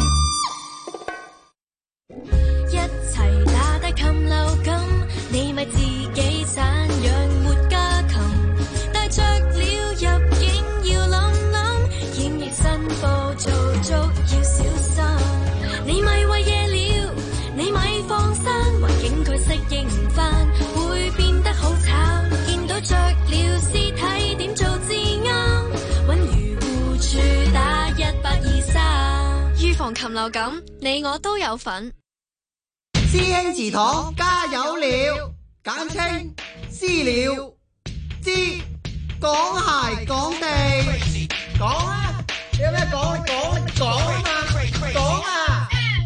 禽流感，你咪自己散養活家禽，帶着了入境要諗諗，檢疫申報做足要小心。你咪餵夜了，你咪放生，環境佢適應唔返，會變得好慘。見到着了屍體點做至啱？揾漁護處打1823，預防禽流感，你我都有份。 師兄祠堂加油了，簡稱私了，知講鞋講地，講啊！有咩講？講啊嘛，講啊！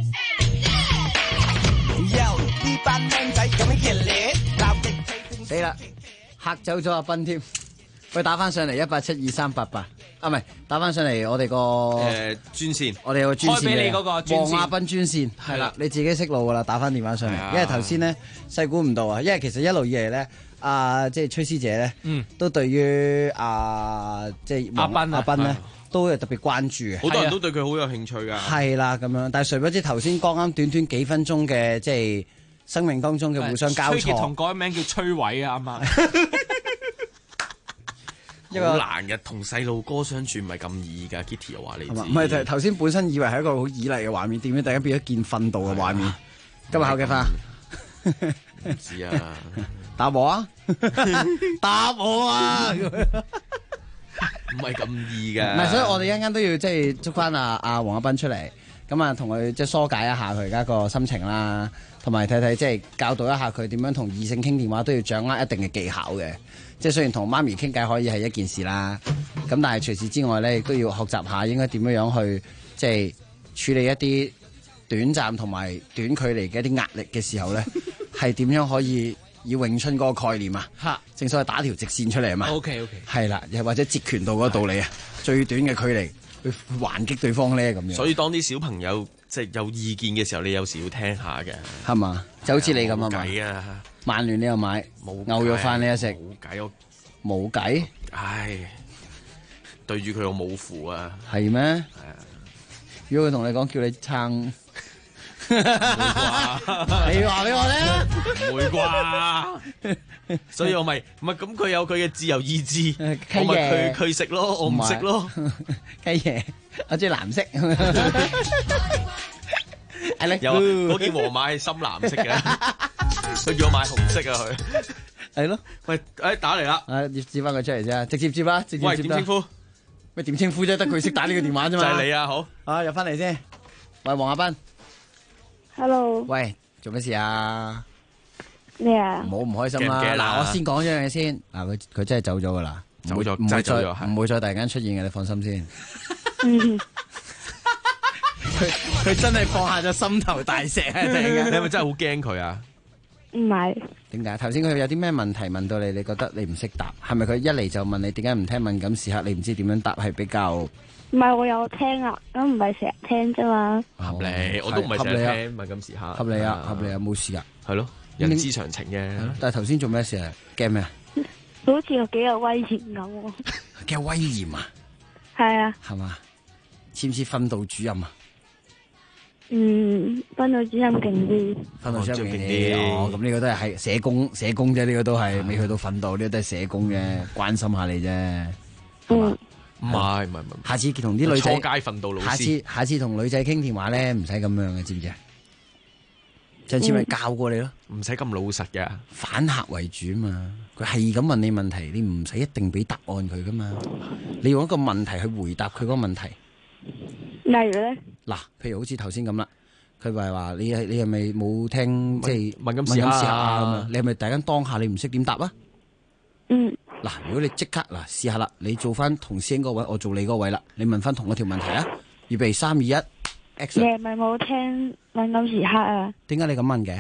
死啦，嚇走咗阿斌添，佢打翻上嚟1872388，啊唔係打翻上嚟我哋個專線， 我哋有個專線開俾你嗰個專線， 黃亞斌專線係啦，你自己識路噶啦，打翻電話上嚟，因為頭先咧細估唔到啊，因為其實一路以嚟咧，即係崔師姐咧，都對於即係阿斌咧都係特別關注嘅， 好多人都對佢好有興趣噶， 係啦咁樣，但係誰不知頭先剛啱短幾分鐘嘅即係生命當中嘅互相交錯， 崔傑同改名叫崔偉啊，啱啱。 好難嘅，同細路哥相處唔係咁易㗎。Kitty 又話你知， 唔係頭先本身以為係一個好以麗嘅畫面，點解突然間變咗見訓導嘅畫面？今日考幾分啊？ 唔知啊， 答我啊！答我啊！ 唔係咁易㗎。 唔係，所以我哋一陣間都要即係捉翻阿黃亞斌出嚟，咁啊同佢即係疏解一下佢而家個心情啦，同埋睇睇即係教導一下佢點樣同異性傾電話都要掌握一定嘅技巧嘅。即係雖然同媽咪傾偈可以係一件事啦，咁但係除此之外咧，亦都要學習下應該點樣去即係處理一啲短暫同埋短距離嘅一啲壓力嘅時候咧，係點樣可以以詠春嗰個概念啊？正所謂打條直線出嚟啊嘛。OK， 係啦，又或者截拳道嗰個道理啊，最短嘅距離去還擊對方咧咁樣。 所以當啲小朋友即係有意見嘅時候，你有時要聽下嘅， 係嘛？就好似你咁啊嘛。 冇計啊！ 曼聯你又買，牛肉飯你又食， 冇計我冇計。 唉，對住佢我冇符啊。 係咩？係啊。如果佢同你講叫你撐，你話俾我聽， 唔會啩？所以我咪唔係咁，佢有佢嘅自由意志，我咪佢食咯，我唔食咯。 雞爺，我中意藍色。 有嗰件皇馬係深藍色嘅。佢叫我買紅色啊！佢係咯，喂， 打嚟啦！ 接翻佢出嚟啫，直接接啦，直接接啦。 喂，點稱呼？ 咩點稱呼啫？得佢識打呢個電話啫嘛。 就係你啊！好， 入翻嚟先。喂，黃亞斌。 Hello。 喂，做咩事啊？ 咩啊？ 唔好唔開心啦！嗱，我先講一樣嘢先。嗱，佢真係走咗噶啦， 走咗，唔會再突然間出現嘅，你放心先。佢真係放下咗心頭大石啊！突然間， 你係咪真係好驚佢啊？ 唔係。 點解？頭先佢有啲咩問題問到你？你覺得你唔識答？係咪佢一嚟就問你點解唔聽敏感時刻？你唔知點樣答係比較？ 唔係，我有聽啊，咁唔係成日聽啫嘛。 合理，我都唔係成日聽敏感時刻。 合理啊，合理啊，冇事啊。 係咯，人之常情嘅。 但係頭先做咩事啊？驚咩啊？ 好似有幾有威嚴咁。 幾有威嚴啊？ 係啊。 係嘛？似唔似訓導主任啊？ 訓導主任勁啲。 訓導主任勁啲，哦，咁呢個都係社工啫，呢個都係未去到訓導，呢個都係社工嘅，關心下你啫，係嘛？ 唔係， 下次同啲女仔初階訓導老師， 下次同女仔傾電話咧，唔使咁樣嘅，知唔知啊？上次咪教過你咯， 唔使咁老實嘅， 反客為主嘛。佢係咁問你問題，你唔使一定俾答案佢噶嘛。你用一個問題去回答佢嗰個問題。 例如咧？ 嗱，譬如好似頭先咁啦，佢話你係咪冇聽即係問咁試下啊？你係咪突然間當下你唔識點答啊？嗱，如果你即刻試下啦，你做翻同師兄嗰位，我做你嗰位啦，你問翻同一條問題啊！預備3、2、1， action。 你係咪冇聽敏感時刻啊？ 點解你咁問嘅？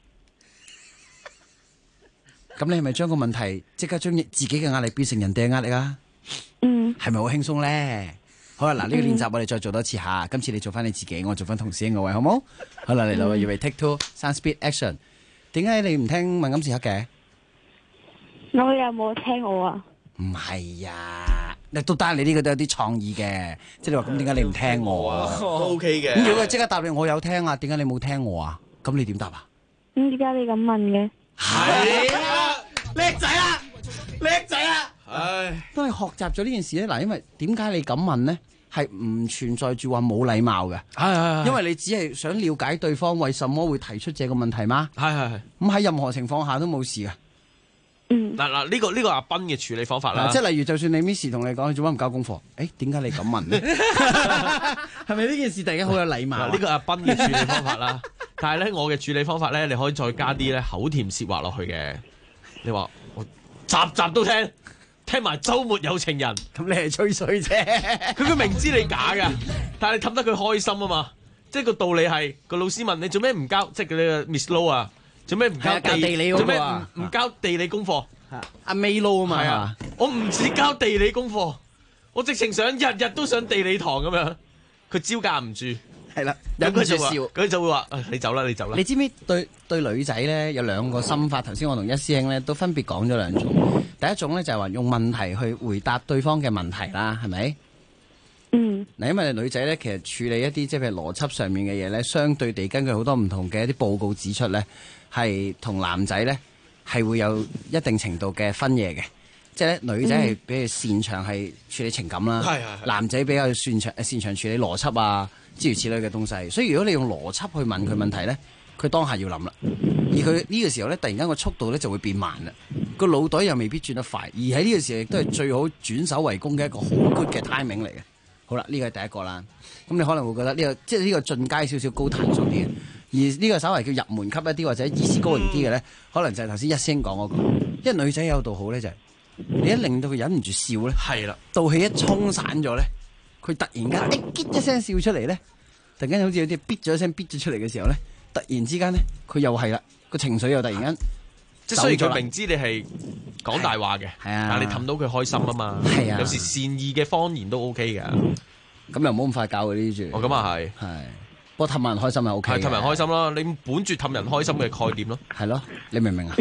咁你係咪將個問題即刻將自己嘅壓力變成人哋嘅壓力啊？係咪好輕鬆咧？好啦，嗱，呢個練習我哋再做多次下，今次你做翻你自己，我做翻同師兄嗰位，好冇？好啦，嚟啦，預備 take 2， 3 speed action。點解你唔聽敏感時刻嘅？ 我有冇聽我啊？ 唔係啊，你都得，你呢個都有啲創意嘅，即係你話咁點解你唔聽我啊？ 都 OK 嘅。 咁如果佢即刻答你我有聽啊，點解你冇聽我啊？咁你點答啊？ 點解你咁問嘅？ 係啊，叻仔啊，叻仔啊！ 唉， 當你學習咗呢件事咧，嗱，因為點解你咁問咧，係唔存在住話冇禮貌嘅， 係， 因為你只係想了解對方為什麼會提出這個問題嘛， 係， 咁喺任何情況下都冇事嘅。 嗱，呢個阿斌嘅處理方法啦， 即係例如，就算你 Miss 同你講，你做乜唔交功課？誒，點解你咁問咧？係咪呢件事突然間好有禮貌？ 呢個阿斌嘅處理方法啦，但係咧我嘅處理方法咧，你可以再加啲咧口甜舌滑落去嘅。你話我集集都聽埋週末有情人， 咁你係吹水啫。 佢明知你假㗎，但係你氹得佢開心啊嘛。即係個道理係個老師問你做咩唔交，即係佢呢個 Miss Low 啊。做咩唔交地理？做咩唔交地理功課？ 阿 May Low 啊嘛， 係啊！我唔止交地理功課，我直情想日日都上地理堂咁樣。佢招架唔住， 係啦，忍唔住笑， 佢就會話：你走啦，你走啦！ 你知唔知對女仔咧有兩個心法？頭先我同一師兄咧都分別講咗兩種。第一種咧就係話用問題去回答對方嘅問題啦，係咪？嗱，因為女仔咧，其實處理一啲即係譬如邏輯上面嘅嘢咧，相對地根據好多唔同嘅一啲報告指出咧，係同男仔咧係會有一定程度嘅分野嘅。即係咧，女仔係比較擅長係處理情感啦，男仔比較擅長處理邏輯啊，諸如此類嘅東西。所以如果你用邏輯去問佢問題咧，佢當下要諗啦。而佢呢個時候咧，突然間個速度咧就會變慢啦，個腦袋又未必轉得快。而喺呢個時候亦都係最好轉守為攻嘅一個好 good 嘅 timing 嚟嘅。好啦，呢個係第一個啦。咁你可能會覺得呢個即係呢個進階少少高彈數啲嘅，而呢個稍為叫入門級一啲或者意思高型啲嘅咧，可能就係頭先一聲講嗰個。因為女仔有道好咧，就係你一令到佢忍唔住笑咧，係啦，道氣一沖散咗咧，佢突然間一聲笑出嚟咧，突然間好似有啲逼咗一聲逼咗出嚟嘅時候咧，突然之間咧，佢又係啦，個情緒又突然間。 即係雖然佢明知你係講大話嘅，但係你氹到佢開心啊嘛。係啊，有時善意嘅謊言都 OK 嘅。 咁又唔好咁快教佢呢啲住。 哦，咁啊係。 係，不過氹人開心係 OK 嘅。 係氹人開心啦，你本住氹人開心嘅概念咯。 係咯，你明唔明啊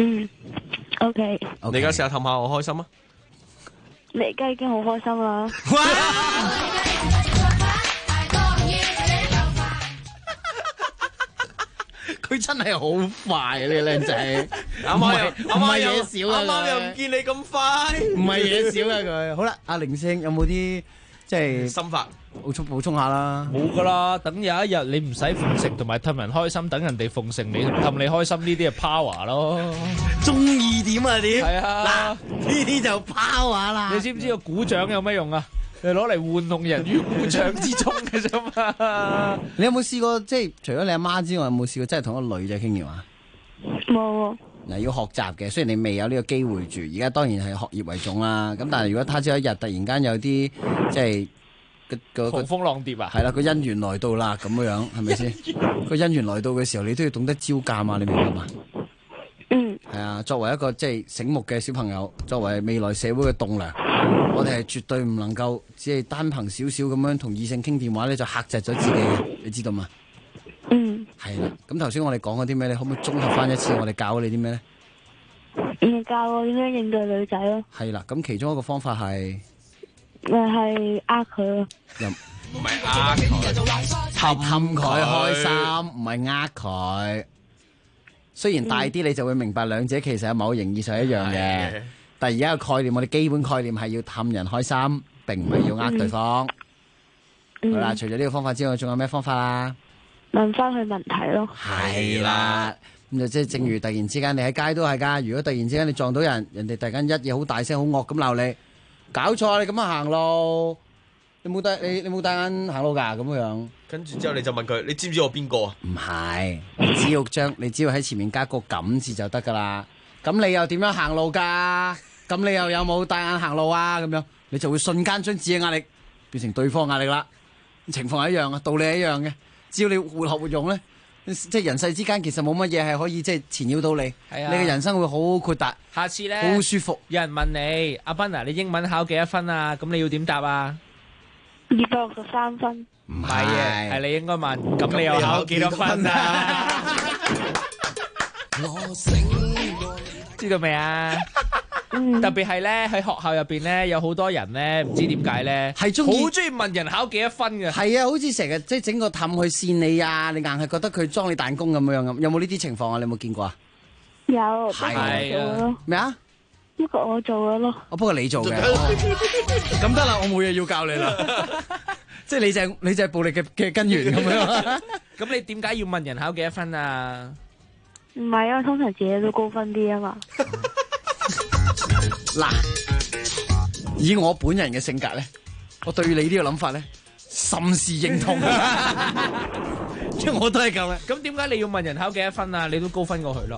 ？OK。 你而家試下氹下我開心啊！ 你而家已經好開心啦。 佢真係好快啊！呢個靚仔， 啱啱嘢少啊！ 啱啱又唔見你咁快， 唔係嘢少啊！佢好啦，阿凌星有冇啲即係心法補充下啦？ 冇噶啦，等有一日你唔使奉承同埋氹人開心，等人哋奉承你同氹你開心，呢啲係 power 咯。 中意點啊點？ 係啊， 呢啲就 power 啦。 你知唔知個鼓掌有咩用啊？你攞嚟玩弄人於鼓掌之中嘅啫嘛！ 你有冇試過即係除咗你阿媽之外，有冇試過真係同一個女仔傾電話？ 冇。嗱， 要學習嘅，雖然你未有呢個機會住，而家當然係學業為重啦。咁但係如果他朝一日突然間有啲即係狂風浪蝶啊， 係啦，個姻緣來到啦，咁樣係咪先？個姻緣來到嘅時候，你都要懂得招架嘛，你明白嘛？係啊，作為一個即係醒目嘅小朋友，作為未來社會嘅棟梁，我哋係絕對唔能夠只係單憑少少咁樣同異性傾電話咧，就嚇窒咗自己嘅，你知道嘛？係啦。咁頭先我哋講嗰啲咩咧，可唔可以綜合翻一次？我哋教你啲咩咧？ 教我點樣應對女仔咯。 係啦，咁其中一個方法係咪係呃佢咯。 又唔係呃佢， 氹佢開心，唔係呃佢。雖然大啲，你就會明白兩者其實有某形意上一樣嘅。但係而家個概念，我哋基本概念係要氹人開心，並唔係要呃對方。好啦，除咗呢個方法之外，仲有咩方法啊？ 問翻佢問題咯。 係啦，咁就即係正如突然之間你喺街都係㗎。如果突然之間你撞到人，人哋突然間一嘢好大聲、好惡咁鬧你，搞錯啊！你咁樣行路，你冇帶眼行路㗎咁樣。 跟住之後你就問佢：你知唔知我邊個啊？ 唔係，你只要喺前面加個咁字就得㗎啦。咁你又點樣行路㗎？咁你又有冇帶眼行路啊？咁樣你就會瞬間將自己嘅壓力變成對方壓力啦。情況係一樣啊，道理係一樣嘅。只要你活學活用咧，即係人世之間其實冇乜嘢係可以即係纏繞到你。係啊，你嘅人生會好豁達。 下次咧， 好舒服。 有人問你阿斌啊，你英文考幾多分啊？咁你要點答啊 ？263分。 唔係嘅，係你應該問。咁你又考幾多分啊？知道未啊？特別係咧喺學校入邊咧，有好多人咧，唔知點解咧，係好中意問人考幾多分嘅。 係啊，好似成日即係整個氹去扇你啊，你硬係覺得佢裝你彈弓咁樣咁。有冇呢啲情況啊？你有冇見過啊？ 有，係啊。 咩啊？ 呢個我做嘅咯。 不過你做嘅。咁得啦，我冇嘢要教你啦。即係你就係暴力嘅根源咁樣。 咁你點解要問人考幾多分啊？ 唔係啊，通常自己都高分啲啊嘛。 嗱，以我本人嘅性格咧，我對你呢個諗法咧，甚是認同。因為我都係咁嘅。 咁點解你要問人考幾多分啊？你都高分過佢咯。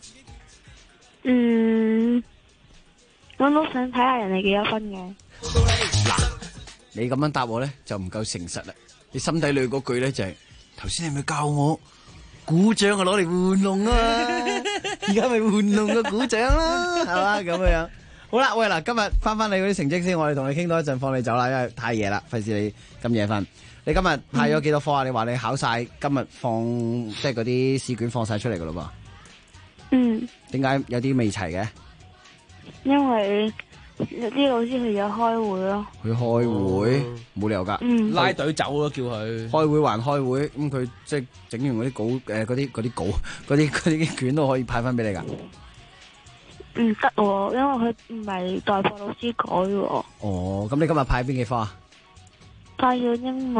我都想睇下人哋幾多分嘅。 嗱，你咁樣答我咧就唔夠誠實啦。你心底裏嗰句咧就係頭先係咪教我鼓掌啊攞嚟玩弄啊？而家咪玩弄個鼓掌啦，係嘛咁樣。好啦，喂嗱，今日翻你嗰啲成績先，我哋同你傾多一陣，放你走啦，因為太夜啦，費事你咁夜瞓。你今日派咗幾多科啊？你話你考晒，今日放即係嗰啲試卷放晒出嚟噶咯噃？點解有啲未齊嘅？ 因為有啲老師去咗開會咯。 佢開會冇理由噶， 拉隊走咯，叫佢開會還開會，咁佢即係整完嗰啲稿嗰啲卷都可以派翻俾你噶。 唔得喎，因為佢唔係代課老師改喎。 哦，咁你今日派邊幾科啊？ 派咗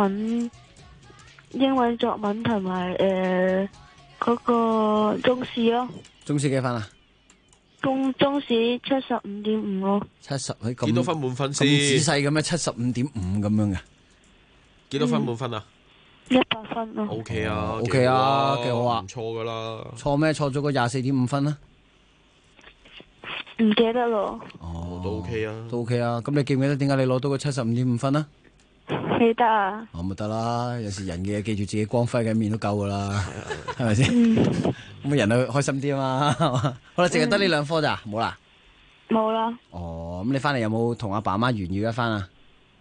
英文作文同埋嗰個中試咯。 中試幾分啊？ 中試75.5咯。 70 幾多分滿分先？ 咁仔細咁樣75.5咁樣嘅。 幾多分滿分啊 ？100分咯。 OK 啊 ，OK 啊，幾好啊。 唔錯噶啦。 錯咩？錯咗個24.5分啦。 唔記得咯。 哦，都 OK 啊。 都 OK 啊。咁你記唔記得點解你攞到個75.5分啊？ 記得啊。 咁咪得啦，有時人嘅嘢記住自己光輝嘅一面都夠噶啦，係咪先？咁人啊開心啲啊嘛。好啦，淨係得呢兩科咋，冇啦。 冇啦。 哦，咁你翻嚟有冇同阿爸阿媽炫耀一番啊？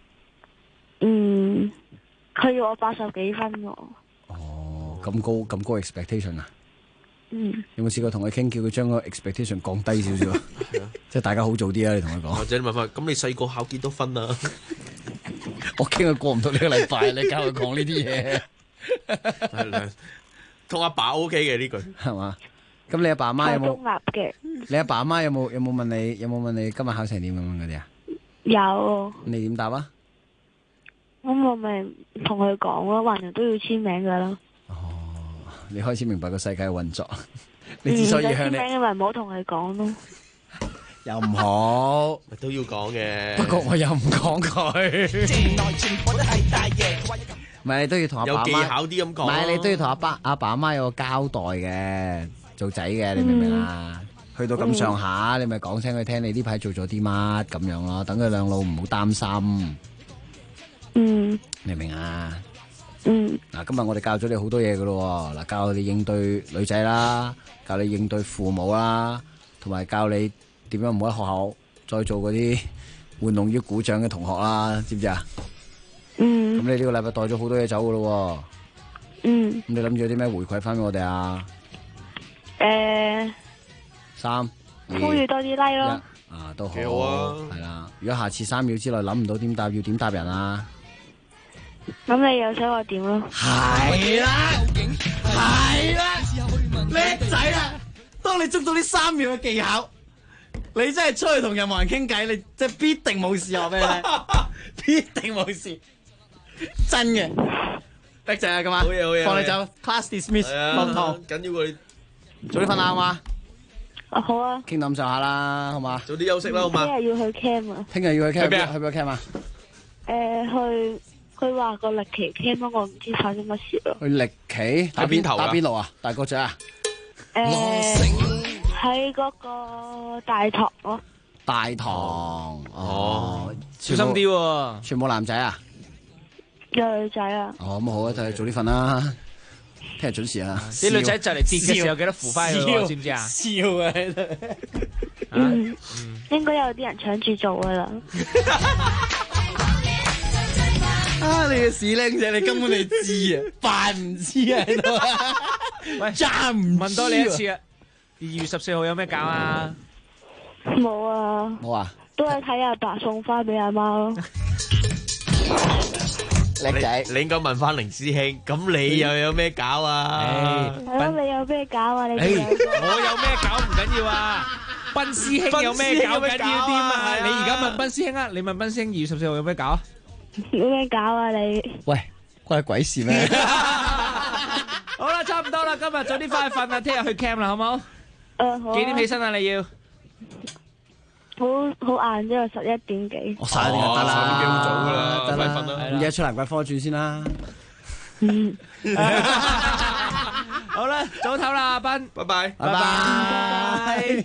佢要我80幾分喎。 哦，咁高 expectation 啊？有冇試過同佢傾，叫佢將個 expectation 降低少少啊？即係大家好做啲啊！你同佢講。 或者你問翻，咁你細個考幾多分啊？ 我驚佢過唔到呢個禮拜，你教佢講呢啲嘢。 同阿爸 OK 嘅呢句係嘛？咁你阿爸阿媽有冇？ 中立嘅。 你阿爸阿媽有冇問你今日考成點咁樣嗰啲啊？ 有。 你點答啊？ 咁我咪同佢講咯，橫掂都要簽名噶啦。 你開始明白個世界嘅運作。你之所以向你簽名，咪唔好同佢講咯。 又唔好， 都要講嘅。 不過我又唔講佢。唔係你都要同阿爸阿媽有技巧啲咁講。 唔係你都要同阿爸阿媽有個交代嘅，做仔嘅，你明唔明啊？去到咁上下，你咪講聲佢聽，你呢排做咗啲乜咁樣咯，等佢兩老唔好擔心。明唔明啊？嗱，今日我哋教咗你好多嘢噶咯，嗱，教你應對女仔啦，教你應對父母啦，同埋教你點樣唔好喺學校再做嗰啲玩弄於鼓掌嘅同學啦，知唔知啊？咁你呢個禮拜帶咗好多嘢走噶咯。咁你諗住有啲咩回饋翻俾我哋啊？3、2、 呼籲多啲 like 咯。 啊，都好， 幾好啊係啦。如果下次3秒之內諗唔到點答，要點答人啊？ 咁你又想我點咯？ 係啦，係啦，叻仔啦！當你捉到呢3秒嘅技巧，你真係出去同任何人傾偈，你即係必定冇事啊！俾你聽，必定冇事，真嘅。叻仔啊，咁啊， 好嘢好嘢， 放你走 ，class dismiss，落堂。 緊要過你早啲瞓啦，好嘛？ 好啊。 傾到咁上下啦，好嘛？ 早啲休息啦，好嘛？ 聽日要去 camp 啊。 聽日要去 camp 去邊啊？ 去邊個 camp 啊？ 佢話個歷奇 camp 咯，我唔知發生乜事咯。 去歷奇打邊頭打邊爐啊？大角咀啊？ 喺嗰個大堂咯。 大堂哦， 小心啲喎， 全部男仔啊？ 有女仔啊？ 哦，咁好啊，就係早啲瞓啦。聽日準時啊！ 啲女仔就嚟跌嘅時候，記得扶翻佢喎，知唔知啊？ 笑啊喺度。 應該有啲人搶住做噶啦。 啊！你個屎僆仔，你根本你知啊，扮唔知啊喺度。 喂， 真唔問多你一次啊！2月14號有咩搞啊？ 冇啊！ 冇啊！ 都係睇阿爸送花俾阿媽咯。 叻仔， 你應該問翻凌師兄，咁你又有咩搞啊？ 係咯，你有咩搞啊？你哋兩個我有咩搞唔緊要啊！斌師兄有咩搞緊要啲啊？你而家問斌師兄啊，你問斌師兄2月14號有咩搞啊？ 有咩搞啊你？ 喂，關你鬼事咩？ 好啦，差唔多啦，今日早啲翻去瞓啦，聽日去 camp 啦，好冇？ 好啊。 幾點起身啊？你要？ 好晏啫，11點幾。 我11點就得啦， 11點幾好早噶啦， 得啦， 快瞓啦。 而家出蘭桂坊轉先啦。 好啦，早唞啦，阿斌， 拜拜， 拜拜。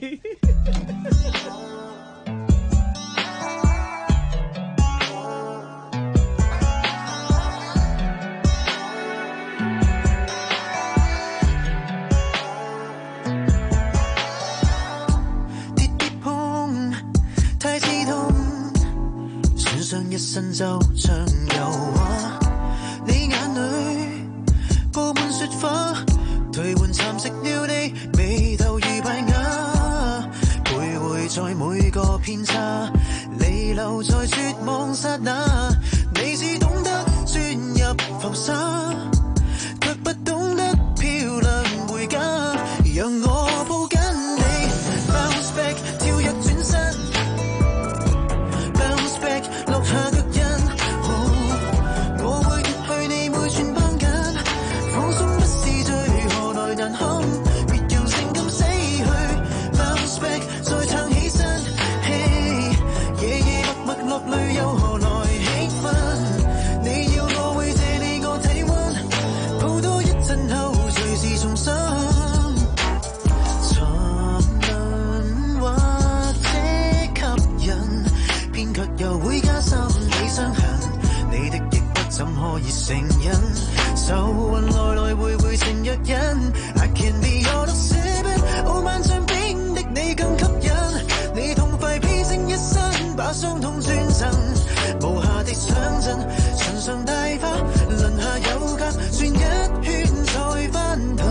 一身就像油畫，你眼裏布滿雪花，頹垣蠶食了你眉頭如敗瓦，徘徊在每個偏差，彌留在絕望剎那，你只懂得鑽入浮沙，卻不懂得漂亮回家，讓我抱緊你 bounce back 跳躍轉身 bounce back 落下腳印，我會奪去你每寸綁緊，放鬆不是罪，何來難堪，別讓性感死去 bounce back 再撐起身，嘿，夜夜默默落淚又何來興奮，你要我會借你個體溫，抱多一陣後隨時重生，沉淪或者吸引，偏卻又會加深你傷痕，你的抑鬱怎可以成癮，愁雲來來回回成藥引 I can be your sibling 傲慢像冰的你更吸引，你痛快披星一身把傷痛轉贈，無瑕的上陣唇上大花輪下有格轉一圈再翻騰，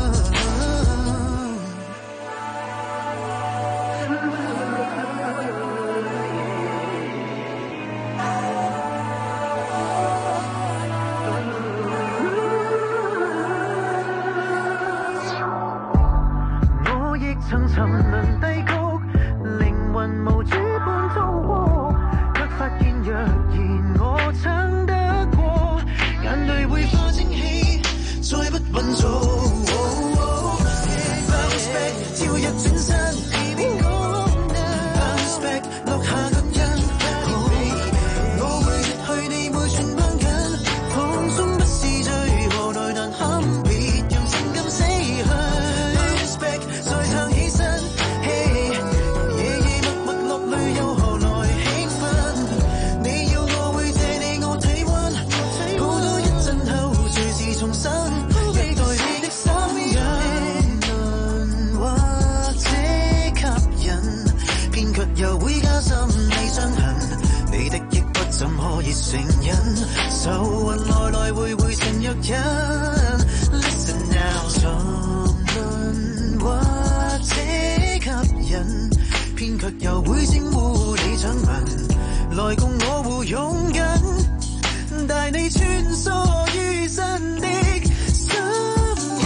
我亦曾沉淪低谷，靈魂無主般糟糕，卻發現若然我撐得過，眼淚會化蒸氣，再不穩做。Bounce back 跳躍轉身 ，Baby go now。Bounce back 落下腳印，我會奪去你每寸綁緊，放鬆不是罪，何來難堪，別讓情感死去。Bounce back 再撐起身，嘿，夜夜默默落淚又何來興奮，你要我會借你我體溫，抱多一陣後隨時重生，期待你的心引輪或者吸引，偏卻又會加深你傷痕，你的抑鬱怎可以成癮，愁雲來來回回成藥引 Listen now 沉淪或者吸引，偏卻又會稱呼你長文，來共我互擁緊，帶你穿梭於新的心印。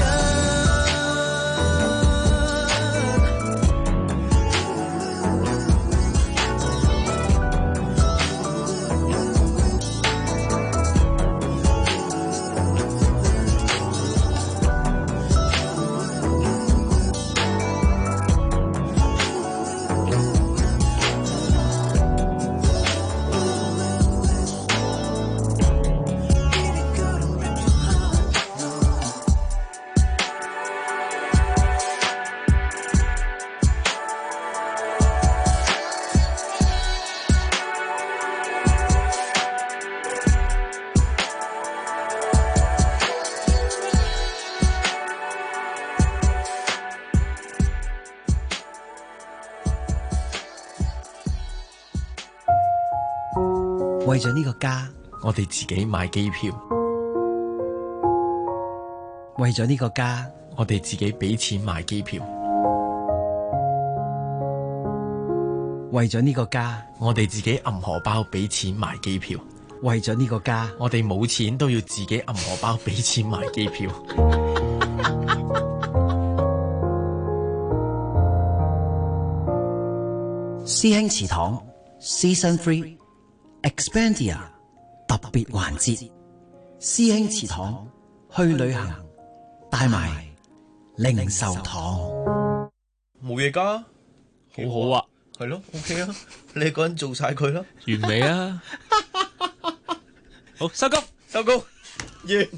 為咗呢個家， 我哋自己買機票； 為咗呢個家， 我哋自己俾錢買機票； 為咗呢個家， 我哋自己揞荷包俾錢買機票； 為咗呢個家， 我哋冇錢都要自己揞荷包俾錢買機票。 師兄祠堂 Season 3 Expandia 特別環節，師兄祠堂去旅行，帶埋零售堂。 冇嘢㗎，好好啊，係咯 ，OK 啊，你一個人做晒佢啦， 完美啊！好，收工， 收工，完。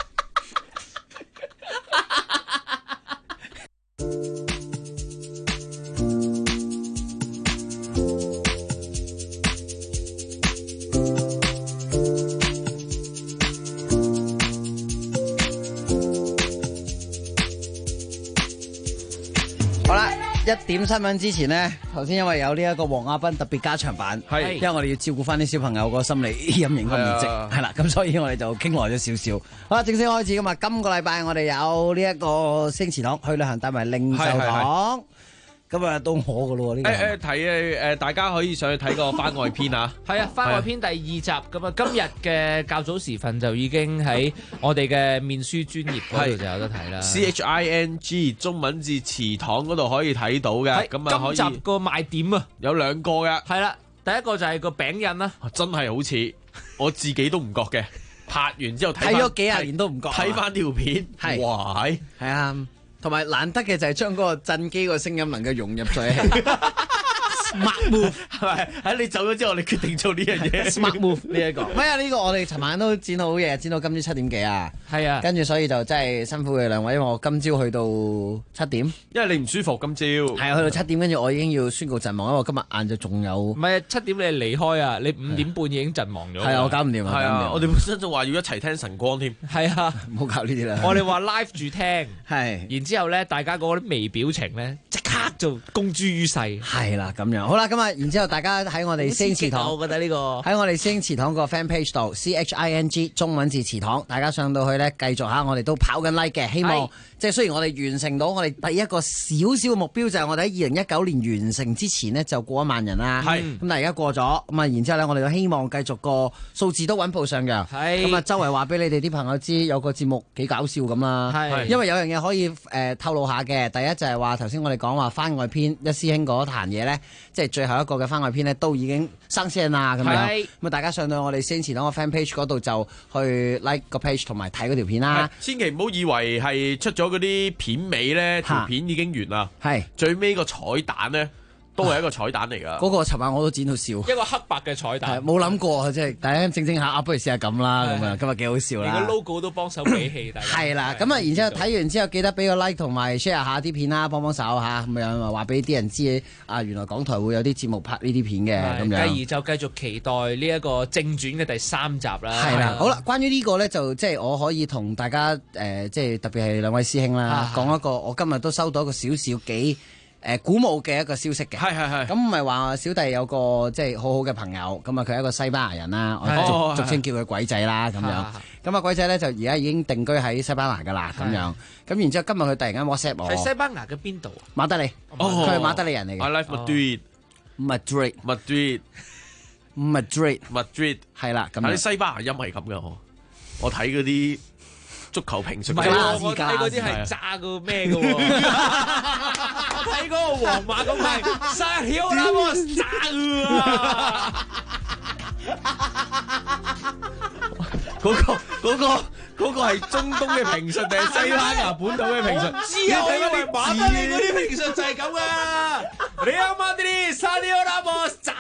1點新聞之前呢，頭先因為有呢一個黃亞斌特別加長版，係因為我哋要照顧翻啲小朋友個心理陰影個面積，係啦，咁所以我哋就傾耐咗少少。好啦，正式開始㗎嘛，今個禮拜我哋有呢一個星祠堂去旅行帶埋零售堂。咁啊，到我噶咯呢個。 睇大家可以上去睇個番外篇啊。 係啊，番外篇第2集咁啊，今日嘅較早時分就已經喺我哋嘅面書專頁嗰度就有得睇啦。 CHING 中文字祠堂嗰度可以睇到嘅。咁啊，可以。 今集個賣點啊， 有2個嘅。 係啦，第一個就係個餅印啦， 真係好似我自己都唔覺嘅。拍完之後睇咗幾廿年都唔覺。 睇翻條片，哇！ 係啊。同埋難得嘅就係將嗰個震機個聲音能夠融入在 Smart Move 係咪？喺你走咗之後，你決定做呢樣嘢 Smart Move 呢一個。唔係啊，呢個我哋尋晚都剪到好夜，剪到今朝7點幾啊。 係啊， 跟住所以就真係辛苦嘅兩位，因為我今朝去到7點， 因為你唔舒服今朝。 係啊，去到7點，跟住我已經要宣告陣亡，因為我今日晏晝仲有。 唔係7點你離開啊，你5點半已經陣亡咗。 係啊，我搞唔掂啊。 係啊，我哋本身就話要一齊聽晨光添。 係啊， 唔好搞呢啲啦。 我哋話 live 住聽， 係。 然之後咧，大家嗰啲微表情咧，即刻就公諸於世。 係啦，咁樣好啦，咁啊，然之後大家喺我哋師兄祠堂， 我覺得呢個喺我哋師兄祠堂個 fan page 度 CHING 中文字祠堂，大家上到去咧，繼續下我哋都跑緊 like 嘅，希望即係雖然我哋完成到我哋第一個小小嘅目標，就係我哋喺2019年完成之前呢，就過1萬人啦。係咁，但係而家過咗咁啊，然之後咧，我哋都希望繼續個數字都穩步上揚。係咁啊，周圍話俾你哋啲朋友知有個節目幾搞笑咁啦。係因為有樣嘢可以透露下嘅，第一就係話頭先我哋講話番外篇一師兄嗰壇嘢咧，即係最後一個嘅番外篇咧，都已經生聲啦咁樣。咁啊，大家上到我哋師兄祠堂個 fan page 嗰度就去 like 個 page 同埋睇嗰條片啦。 千祈唔好以為係出咗嗰啲片尾咧，條片已經完啦。係最尾個彩蛋咧，都係一個彩蛋嚟㗎。 嗰個尋晚我都剪到笑。 一個黑白嘅彩蛋。 冇諗過即係大家整下不如試下咁啦咁啊！今日幾好笑啦。 連個 logo 都幫手俾氣，大家。 係啦，咁啊，然之後睇完之後記得俾個 like 同埋 share 下啲片啦，幫手嚇咁樣話俾啲人知啊！原來港台會有啲節目拍呢啲片嘅咁樣。繼而就繼續期待呢一個正傳嘅第3集啦。 係啦，好啦，關於呢個咧就即係我可以同大家即係特別係兩位師兄啦，講一個我今日都收到一個少少幾鼓舞嘅一個消息嘅。係。咁唔係話小弟有個即係好好嘅朋友，咁啊佢係一個西班牙人啦，我俗稱叫佢鬼仔啦咁樣。咁啊鬼仔咧就而家已經定居喺西班牙噶啦咁樣。咁然之後今日佢突然間 WhatsApp 我。 係西班牙嘅邊度啊？ 馬德里。佢係馬德里人嚟嘅。 I like Madrid。 Madrid 係啦，咁但係西班牙音係咁嘅，我睇嗰啲足球評述， 唔係喎，我睇嗰啲係炸個咩嘅喎，我睇嗰個皇馬咁係Sergio Ramos炸嗰個係中東嘅評述定係西班牙本土嘅評述？ 知啊，我以為馬德里嗰啲評述就係咁啊 ，Real Madrid Sergio Ramos 炸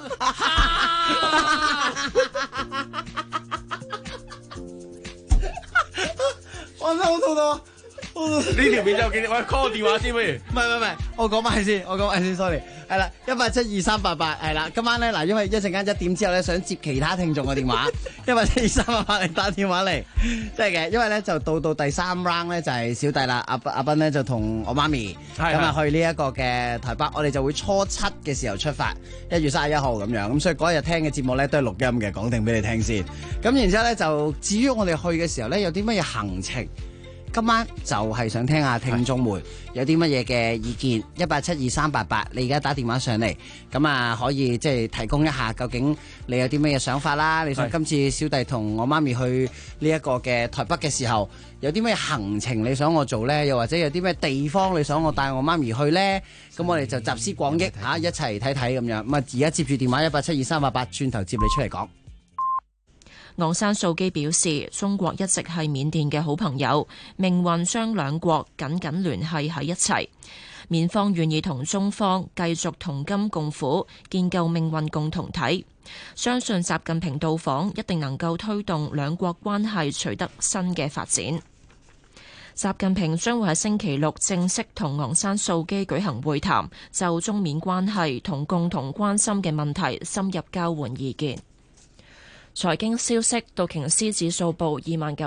我真係好肚餓。 呢條片就見，喂 call 個電話先不如？ 唔係，我講埋先 ，sorry。係啦，1872388係啦，今晚咧嗱，因為一陣間1點之後咧，想接其他聽眾嘅電話，1872388你打電話嚟，即係嘅，因為咧就到第3 round 咧就係小弟啦，阿斌咧就同我媽咪咁啊去呢一個嘅台北，我哋就會初7嘅時候出發，1月31號咁樣，咁所以嗰日聽嘅節目咧都係錄音嘅，講定俾你聽先。咁然之後咧就至於我哋去嘅時候咧有啲乜嘢行程？今晚就係想聽下聽眾們有啲乜嘢嘅意見，1872388，你而家打電話上嚟，咁啊可以即係提供一下，究竟你有啲乜嘢想法啦？你想今次小弟同我媽咪去呢一個嘅台北嘅時候，有啲咩行程你想我做呢？又或者有啲咩地方你想我帶我媽咪去呢？咁我哋就集思廣益嚇，一齊睇睇咁樣。咁啊而家接住電話1872388，轉頭接你出嚟講。 昂山素基表示，中國一直係緬甸嘅好朋友，命運將兩國緊緊聯繫喺一齊。緬方願意同中方繼續同甘共苦，建構命運共同體。相信習近平到訪一定能夠推動兩國關係取得新嘅發展。習近平將會喺星期六正式同昂山素基舉行會談，就中緬關係同共同關心嘅問題深入交換意見。財經消息，道瓊斯指數報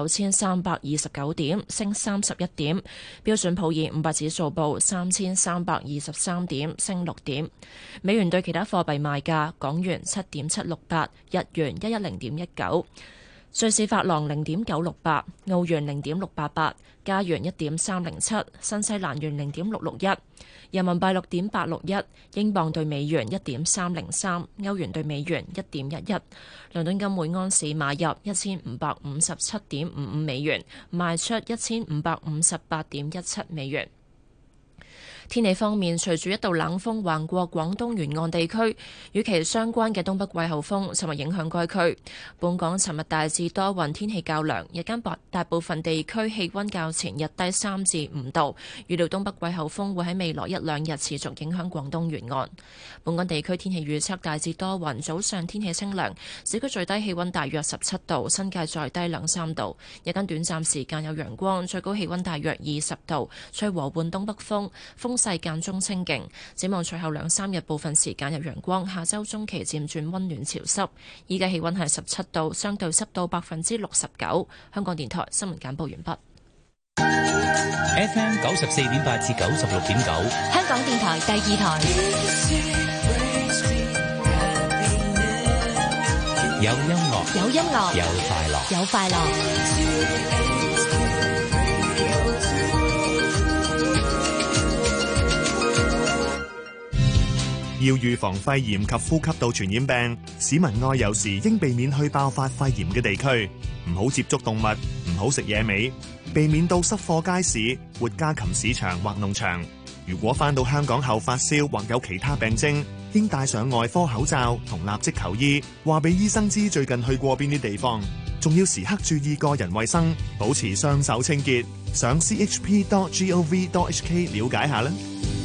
29,329點，升31點；標準普爾500指數報3,323點，升6點。美元對其他貨幣賣價：港元7.768，日元110.19，瑞士法郎0.968，澳元0.688，加元1.307，新西蘭元0.661。人民幣6.861，英鎊對美元1.303，歐元對美元1.11。倫敦金每安士買入1557.55美元，賣出1558.17美元。天氣方面，隨住一道冷鋒橫過廣東沿岸地區，與其相關嘅東北季候風尋日影響該區。本港尋日大致多雲，天氣較涼，日間大部分地區氣溫較前日低3至5度。預料東北季候風會喺未來1-2日持續影響廣東沿岸。本港地區天氣預測大致多雲，早上天氣清涼，市區最低氣溫大約17度，新界再低2-3度。日間短暫時間有陽光，最高氣溫大約20度，吹和緩東北風，風勢間中清勁。展望隨後2-3日部分時間有陽光，下周中期漸轉溫暖潮濕。依家氣溫係17度，相對濕度69%。香港電台新聞簡報完畢。 FM 94.8至96.9， 香港電台第2台。 有音樂， 有音樂， 有快樂， 有快樂。 要預防肺炎及呼吸道傳染病，市民外遊時應避免去爆發肺炎嘅地區，唔好接觸動物，唔好食野味，避免到濕貨街市、活家禽市場或農場。如果返到香港後發燒或有其他病徵，應戴上外科口罩同立即求醫，話俾醫生知最近去過邊啲地方，仲要時刻注意個人衛生，保持雙手清潔。上 chp.gov.hk 了解下啦。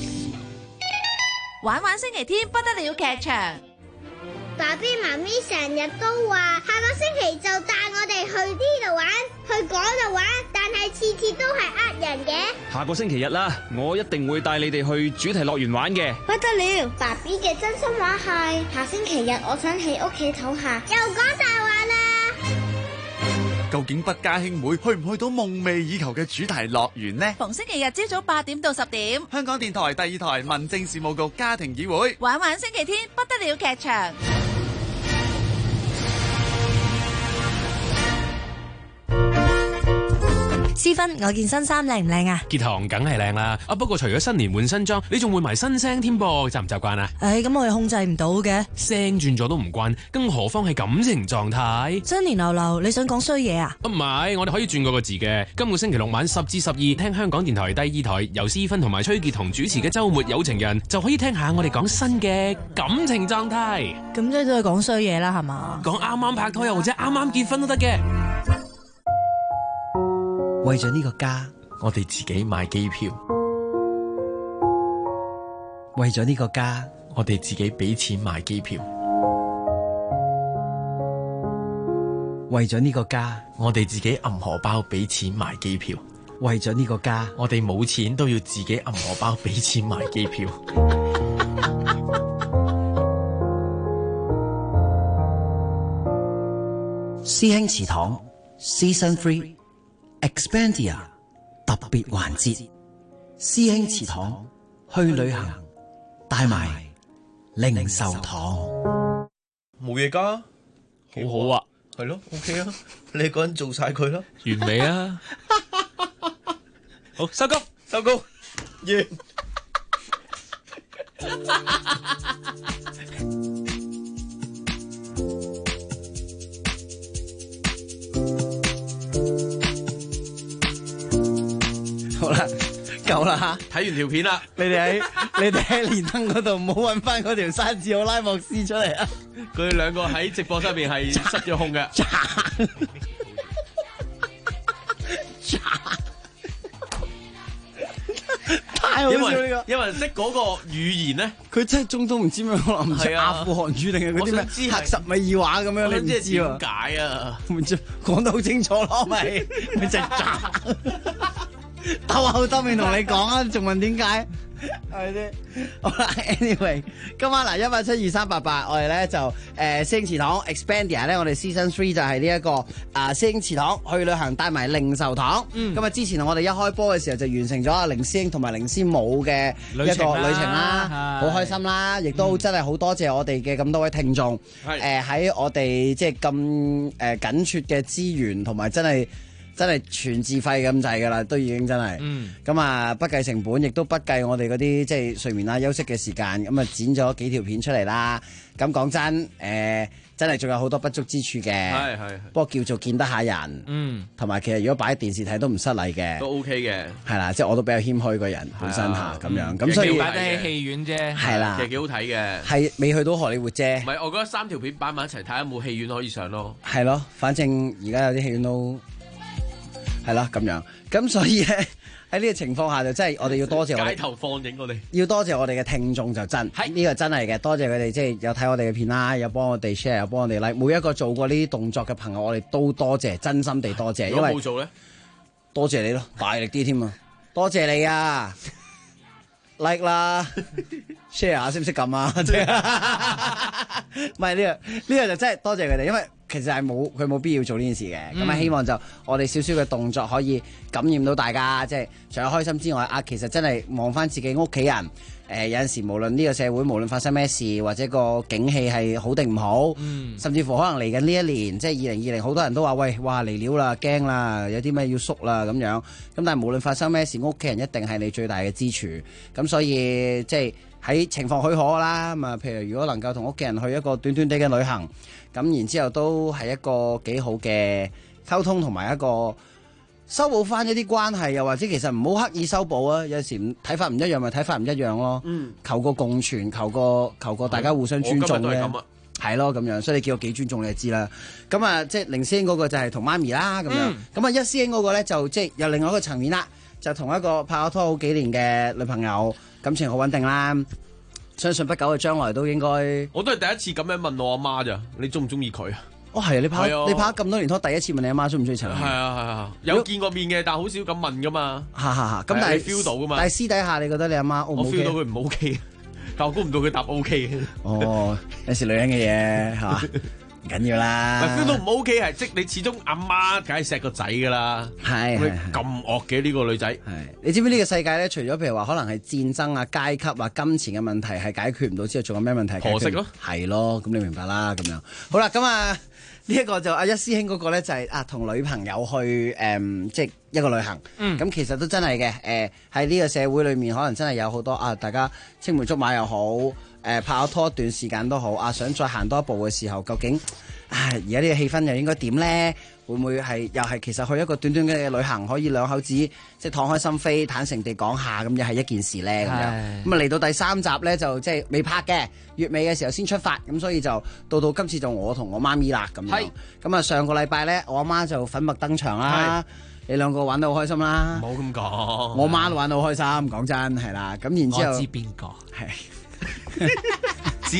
玩玩星期天不得了劇場， 爸比媽咪成日都話下個星期就帶我哋去呢度玩，去嗰度玩，但係次次都係呃人嘅。 下個星期日啦，我一定會帶你哋去主題樂園玩嘅。 不得了，爸比嘅真心話係下星期日我想喺屋企唞下，又講大話啦。 究竟不家兄妹去唔去到夢寐以求嘅主題樂園呢？ 逢星期日朝早8點到10點， 香港電台第2台民政事務局家庭議會， 玩玩星期天不得了劇場。 思芬，我件新衫靚唔靚啊？ 傑堂梗係靚啦，不過除咗新年換新裝，你仲換埋新聲添噃，習唔習慣啊？ 咁我哋控制唔到嘅， 聲轉咗都唔慣，更何況係感情狀態。 新年流流，你想講衰嘢啊？ 唔係，我哋可以轉過個字嘅。今個星期六晚10至12，聽香港電台第2台由思芬同埋崔傑彤主持嘅週末有情人，就可以聽下我哋講新嘅感情狀態。 咁即係都係講衰嘢啦，係嘛？ 講啱啱拍拖又或者啱啱結婚都得嘅。 為咗呢個家， 我哋自己買機票； 為咗呢個家， 我哋自己俾錢買機票； 為咗呢個家， 我哋自己揞荷包俾錢買機票； 為咗呢個家， 我哋冇錢都要自己揞荷包俾錢買機票。 師兄祠堂 Season 3 Expandia 特別環節，師兄祠堂去旅行帶埋零售堂， 冇嘢㗎， 好好啊， 係咯 ，OK 啊，你一個人做晒佢啦， 完美啊！ 好，收工，收工，完。 好啦，夠啦嚇！ 睇完條片啦， 你哋喺連登嗰度唔好揾翻嗰條山治奧拉莫斯出嚟啊！ 佢哋兩個喺直播室入邊係失咗控嘅。 太好笑呢個， 因為識嗰個語言咧， 佢真係中東唔知咩，可能唔知阿富汗語定係嗰啲咩克什米爾話咁樣，你唔知喎？ 點解啊？ 唔知講得好清楚咯，咪就炸。兜口兜面同你講啊，仲問點解？係咪先？好啦 ，anyway， 今晚嗱1872388，我哋咧就師兄祠堂 Expandia 咧，我哋 Season 3就係呢一個師兄祠堂去旅行帶埋零售堂。咁啊，之前我哋一開波嘅時候就完成咗阿凌師兄同埋凌師母嘅一個旅程啦，好開心啦，亦都真係好多謝我哋嘅咁多位聽眾，喺我哋即係咁緊缺嘅資源同埋真係全自費咁滯㗎啦，都已經真係。咁啊，不計成本，亦都不計我哋嗰啲即係睡眠啊、休息嘅時間，咁啊剪咗幾條片出嚟啦。咁講真，真係仲有好多不足之處嘅。係。不過叫做見得下人。同埋其實如果擺喺電視睇都唔失禮嘅。 都 OK 嘅。係啦，即係我都比較謙虛個人本身下咁樣。咁所以擺低喺戲院啫。 係啦， 其實幾好睇嘅。 係未去到荷里活啫。 唔係，我覺得3條片擺埋一齊睇，有冇戲院可以上咯。 係咯，反正而家有啲戲院都。係啦，咁樣，咁所以咧喺呢個情況下就真係我哋要多謝我哋街頭放映我哋， 要多謝我哋嘅聽眾就真，呢個真係嘅，多謝佢哋即係有睇我哋嘅片啦，有幫我哋 share， 有幫我哋 like， 每一個做過呢啲動作嘅朋友，我哋都多謝，真心地多謝。 如果冇做咧， 多謝你咯，大力啲添啊，多謝你啊 ，like 啦，share 下識唔識撳啊？唔係呢個就真係多謝佢哋，因為。其實係佢冇必要做呢件事嘅，咁啊希望就我哋少少嘅動作可以感染到大家，即係除咗開心之外，其實真係望翻自己屋企人，有陣時無論呢個社會無論發生咩事，或者個景氣係好定唔好，甚至乎可能嚟緊呢一年，即係2020，好多人都話喂，哇嚟料啦，驚啦，有啲咩要縮啦咁樣，咁但係無論發生咩事，屋企人一定係你最大嘅支柱，咁所以即係喺情況許可啦，咁啊譬如如果能夠同屋企人去一個短短地嘅旅行。咁然之後都係一個幾好嘅溝通，同埋一個修補翻一啲關係，又或者其實唔好刻意修補啊。有時睇法唔一樣，咪睇法唔一樣咯。求個共存，求個大家互相尊重咧。係咯，咁樣，所以你叫我幾尊重你就知啦。咁啊，即係凌師兄嗰個就係同媽咪啦，咁樣。咁啊，一師兄嗰個咧就即係有另外一個層面啦，就同一個拍咗拖好幾年嘅女朋友，感情好穩定啦。相信不久嘅將來都應該， 我都係第一次咁樣問我阿媽咋，你中唔中意佢啊？ 哦，係啊，你拍咁多年拖，第一次問你阿媽中唔中意陳偉？ 係啊，有見過面嘅，但係好少咁問噶嘛。咁但係 feel 到噶嘛？ 但係私底下你覺得你阿媽 O 唔 OK？ 我 feel 到佢唔 OK， 但我估唔到佢答 OK 嘅。 哦，有時女人嘅嘢係嘛？唔緊要啦。 feel 到唔 OK 係即你始終阿媽梗係錫個仔噶啦。 係咁惡嘅呢個女仔。係你知唔知呢個世界咧？除咗譬如話可能係戰爭啊、階級啊、金錢嘅問題係解決唔到之外，仲有咩問題？ 婆媳咯。 係咯，咁你明白啦咁樣。好啦，咁啊。 呢一個就阿一師兄嗰個咧就係同女朋友去即係一個旅行。咁其實都真係嘅喺呢個社會裏面，可能真係有好多大家青梅竹馬又好，拍咗拖一段時間都好，想再行多一步嘅時候，究竟而家呢個氣氛又應該點咧？會唔會係又係其實去一個短短嘅旅行，可以兩口子即係敞開心扉、坦誠地講下，咁又係一件事咧咁樣。咁嚟到第3集咧，就即係未拍嘅，月尾嘅時候先出發，咁所以就到今次就我同我媽咪啦咁樣。咁上個禮拜咧，我阿媽就粉墨登場啦。你兩個玩得好開心啦。 唔好咁講， 我媽都玩得好開心，講真係啦。咁然之後， 我知邊個係。 知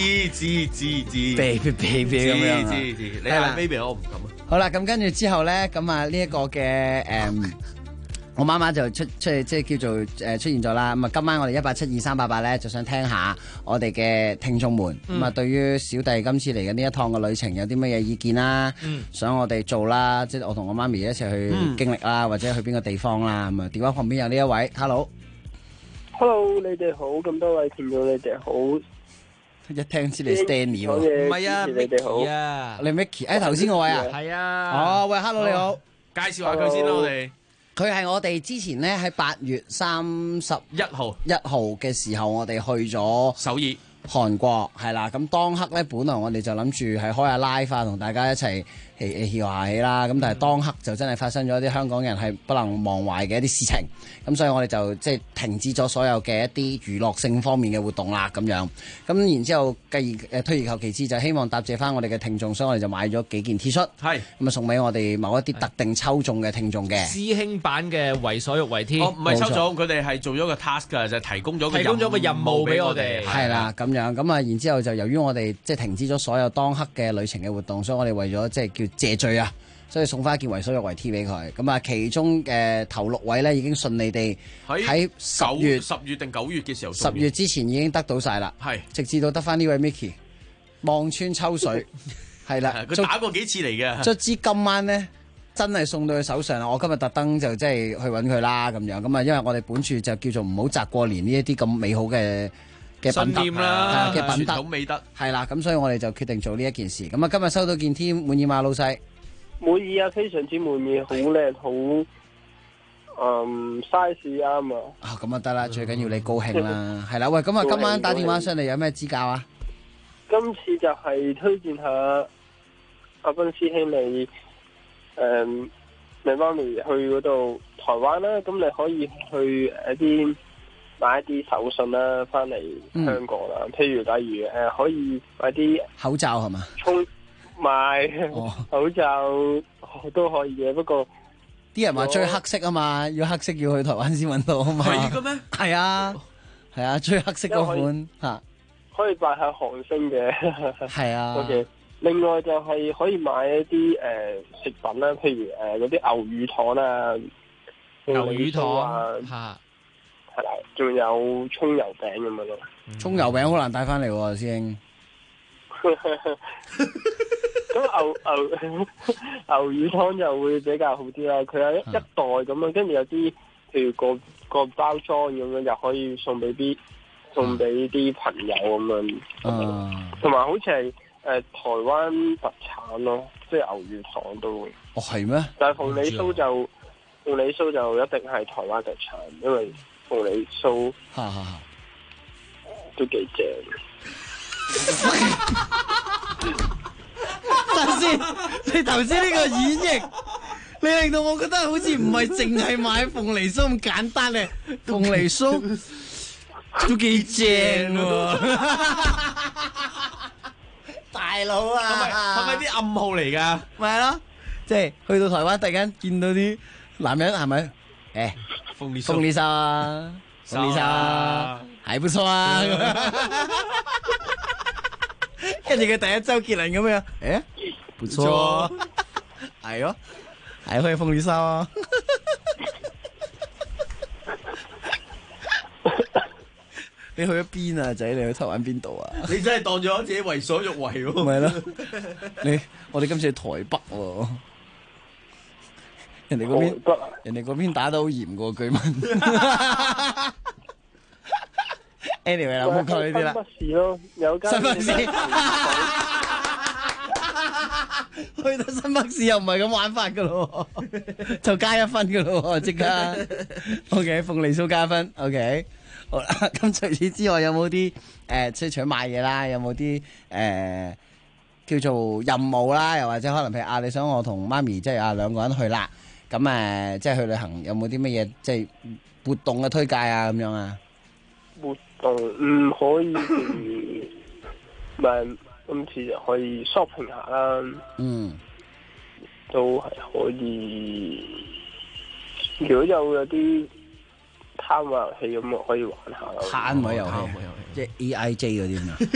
，baby 咁樣， 知，你嗌 baby 我唔敢啊。 好啦，咁跟住之後咧，咁呢一個嘅我媽媽就即係叫做出現咗啦。咁今晚我哋1872388咧，就想聽下我哋嘅聽眾們咁對於小弟今次嚟嘅呢一趟嘅旅程有啲乜嘢意見啦？想我哋做啦，即係我同我媽咪一齊去經歷啦，或者去邊個地方啦。咁電話旁邊有呢一位 ，Hello， 你哋好，咁多位聽眾你哋好。 一聽知你 Stanley 喎， 唔係啊 ，Micky 啊，你 Micky，頭先嗰位啊， 係啊， 喂 ，Hello 你好， 介紹下佢先啦，我哋， 佢係我哋之前咧喺8月31號嘅時候，我哋去咗首爾、 韓國，係啦，咁當刻咧，本來我哋就諗住係開下 live 同大家一齊笑下起啦，咁但係當刻就真係發生咗一啲香港人係不能忘懷嘅一啲事情，咁所以我哋就即係停止咗所有嘅一啲娛樂性方面嘅活動啦，咁樣，咁然之後退而求其次就希望答謝翻我哋嘅聽眾，所以我哋就買咗幾件 T 恤，係咁送俾我哋某一啲特定抽中嘅聽眾嘅師兄版嘅為所欲為 T， 唔係抽中，佢哋係做咗個 task 㗎，就提供咗個任務俾我哋， 係啦，咁樣，咁然之後就由於我哋即係停止咗所有當刻嘅旅程嘅活動，所以我哋為咗即係叫謝罪啊，所以送翻一件為所欲為 T 俾佢。咁其中嘅頭6位咧已經順利地喺10月定9月嘅時候 ，10月之前已經得到晒啦。係，直至到得翻呢位 Micky 望穿秋水，係啦， 佢打過幾次嚟嘅。 卒之今晚咧真係送到佢手上啦！我今日特登就即係去揾佢啦，咁樣咁因為我哋本處就叫做唔好摘過年呢一啲咁美好嘅品德啦，嘅品德傳統美德係啦，咁所以我哋就決定做呢一件事。咁今日收到件 T 滿意嘛，老細？ 滿意啊，非常之滿意，好靚，好size 啱啊！ 咁得啦，最緊要你高興啦，係啦。喂，咁今晚打電話上嚟有咩指教啊？ 今次就係推薦下阿斌師兄你媽咪去嗰度台灣啦，咁你可以去買一啲手信啦，翻嚟香港啦。譬如例如可以買啲口罩係嘛？ 買口罩都可以嘅，不過啲人話追黑色啊嘛，要黑色要去台灣先揾到啊嘛。 係嘅咩？ 係啊，追黑色嗰款嚇。 可以拜下韓星嘅。 係啊。 OK。另外就係可以買一啲食品啦，譬如嗰啲牛乳糖啊、 牛乳糖啊，係啦，仲有葱油餅咁樣咯。 葱油餅好難帶翻嚟喎，師兄。 咁牛乳糖就會比較好啲啦，佢有一袋咁樣，跟住有啲譬如個包裝咁樣，又可以送俾啲朋友咁樣。同埋好似係台灣特產咯，即係牛乳糖都會。 哦，係咩？ 但係鳳梨酥就一定係台灣特產，因為鳳梨酥都幾正。 等先，你頭先呢個演繹，你令到我覺得好似唔係淨係買鳳梨酥咁簡單咧，鳳梨酥都幾正喎，大佬啊！ 係咪啲暗號嚟㗎？ 咪係咯，即係去到台灣突然間見到啲男人係咪？鳳梨酥啊，鳳梨酥啊，係不錯啊！跟住佢第一周杰倫咁樣，不錯，係咯，係可以鳳梨酥啊！你去咗邊啊，仔？你去台灣邊度啊？ 你真係當咗自己為所欲為喎！ 唔係咯，我哋今次去台北喎，人哋嗰邊打得好嚴㗎，據聞。anyway 啦，唔好講呢啲啦。 新北市咯，有間。 新北市。 去到新北市又唔係咁玩法噶咯，就加1分噶咯，即刻。OK， 鳳梨酥加分。OK， 好啦。咁除此之外有冇啲即係除咗買嘢啦，有冇啲叫做任務啦？又或者可能譬如你想我同媽咪即係兩個人去啦，咁即係去旅行有冇啲乜嘢即係活動嘅推介啊？咁樣啊？ 活動唔可以，咪今次就可以 shopping 下啦。都係可以。如果有啲攤位遊戲咁，可以玩下咯。 攤位遊戲，即係 EIJ 嗰啲嘛。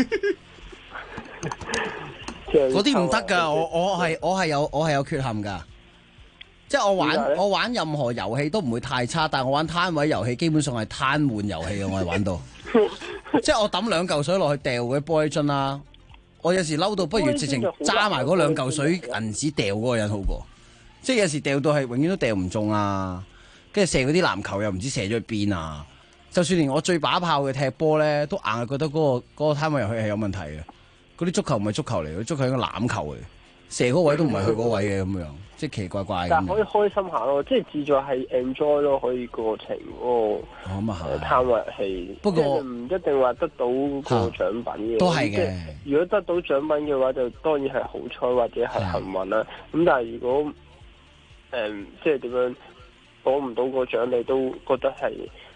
嗰啲唔得㗎，我係有缺陷㗎。即係我玩任何遊戲都唔會太差，但係我玩攤位遊戲基本上係癱瘓遊戲嘅，我係玩到。即係我抌2嚿水落去掉嗰啲玻璃樽啦，我有時嬲到不如直情揸埋嗰2嚿水銀紙掉嗰個人好過。即係有時掉到係永遠都掉唔中啊，跟住射嗰啲籃球又唔知射咗去邊啊。就算連我最把炮嘅踢波咧，都硬係覺得嗰個攤位遊戲係有問題嘅。嗰啲足球唔係足球嚟嘅，足球係個籃球嚟，射嗰位都唔係去嗰位嘅咁樣，即係奇怪怪咁。 但係可以開心下咯，即係自在係 enjoy 咯，可以過程嗰個攤位遊戲。不過唔一定話得到個獎品嘅， 都係嘅。 如果得到獎品嘅話，就當然係好彩或者係幸運啦。咁但係如果即係點樣攞唔到個獎，你都覺得係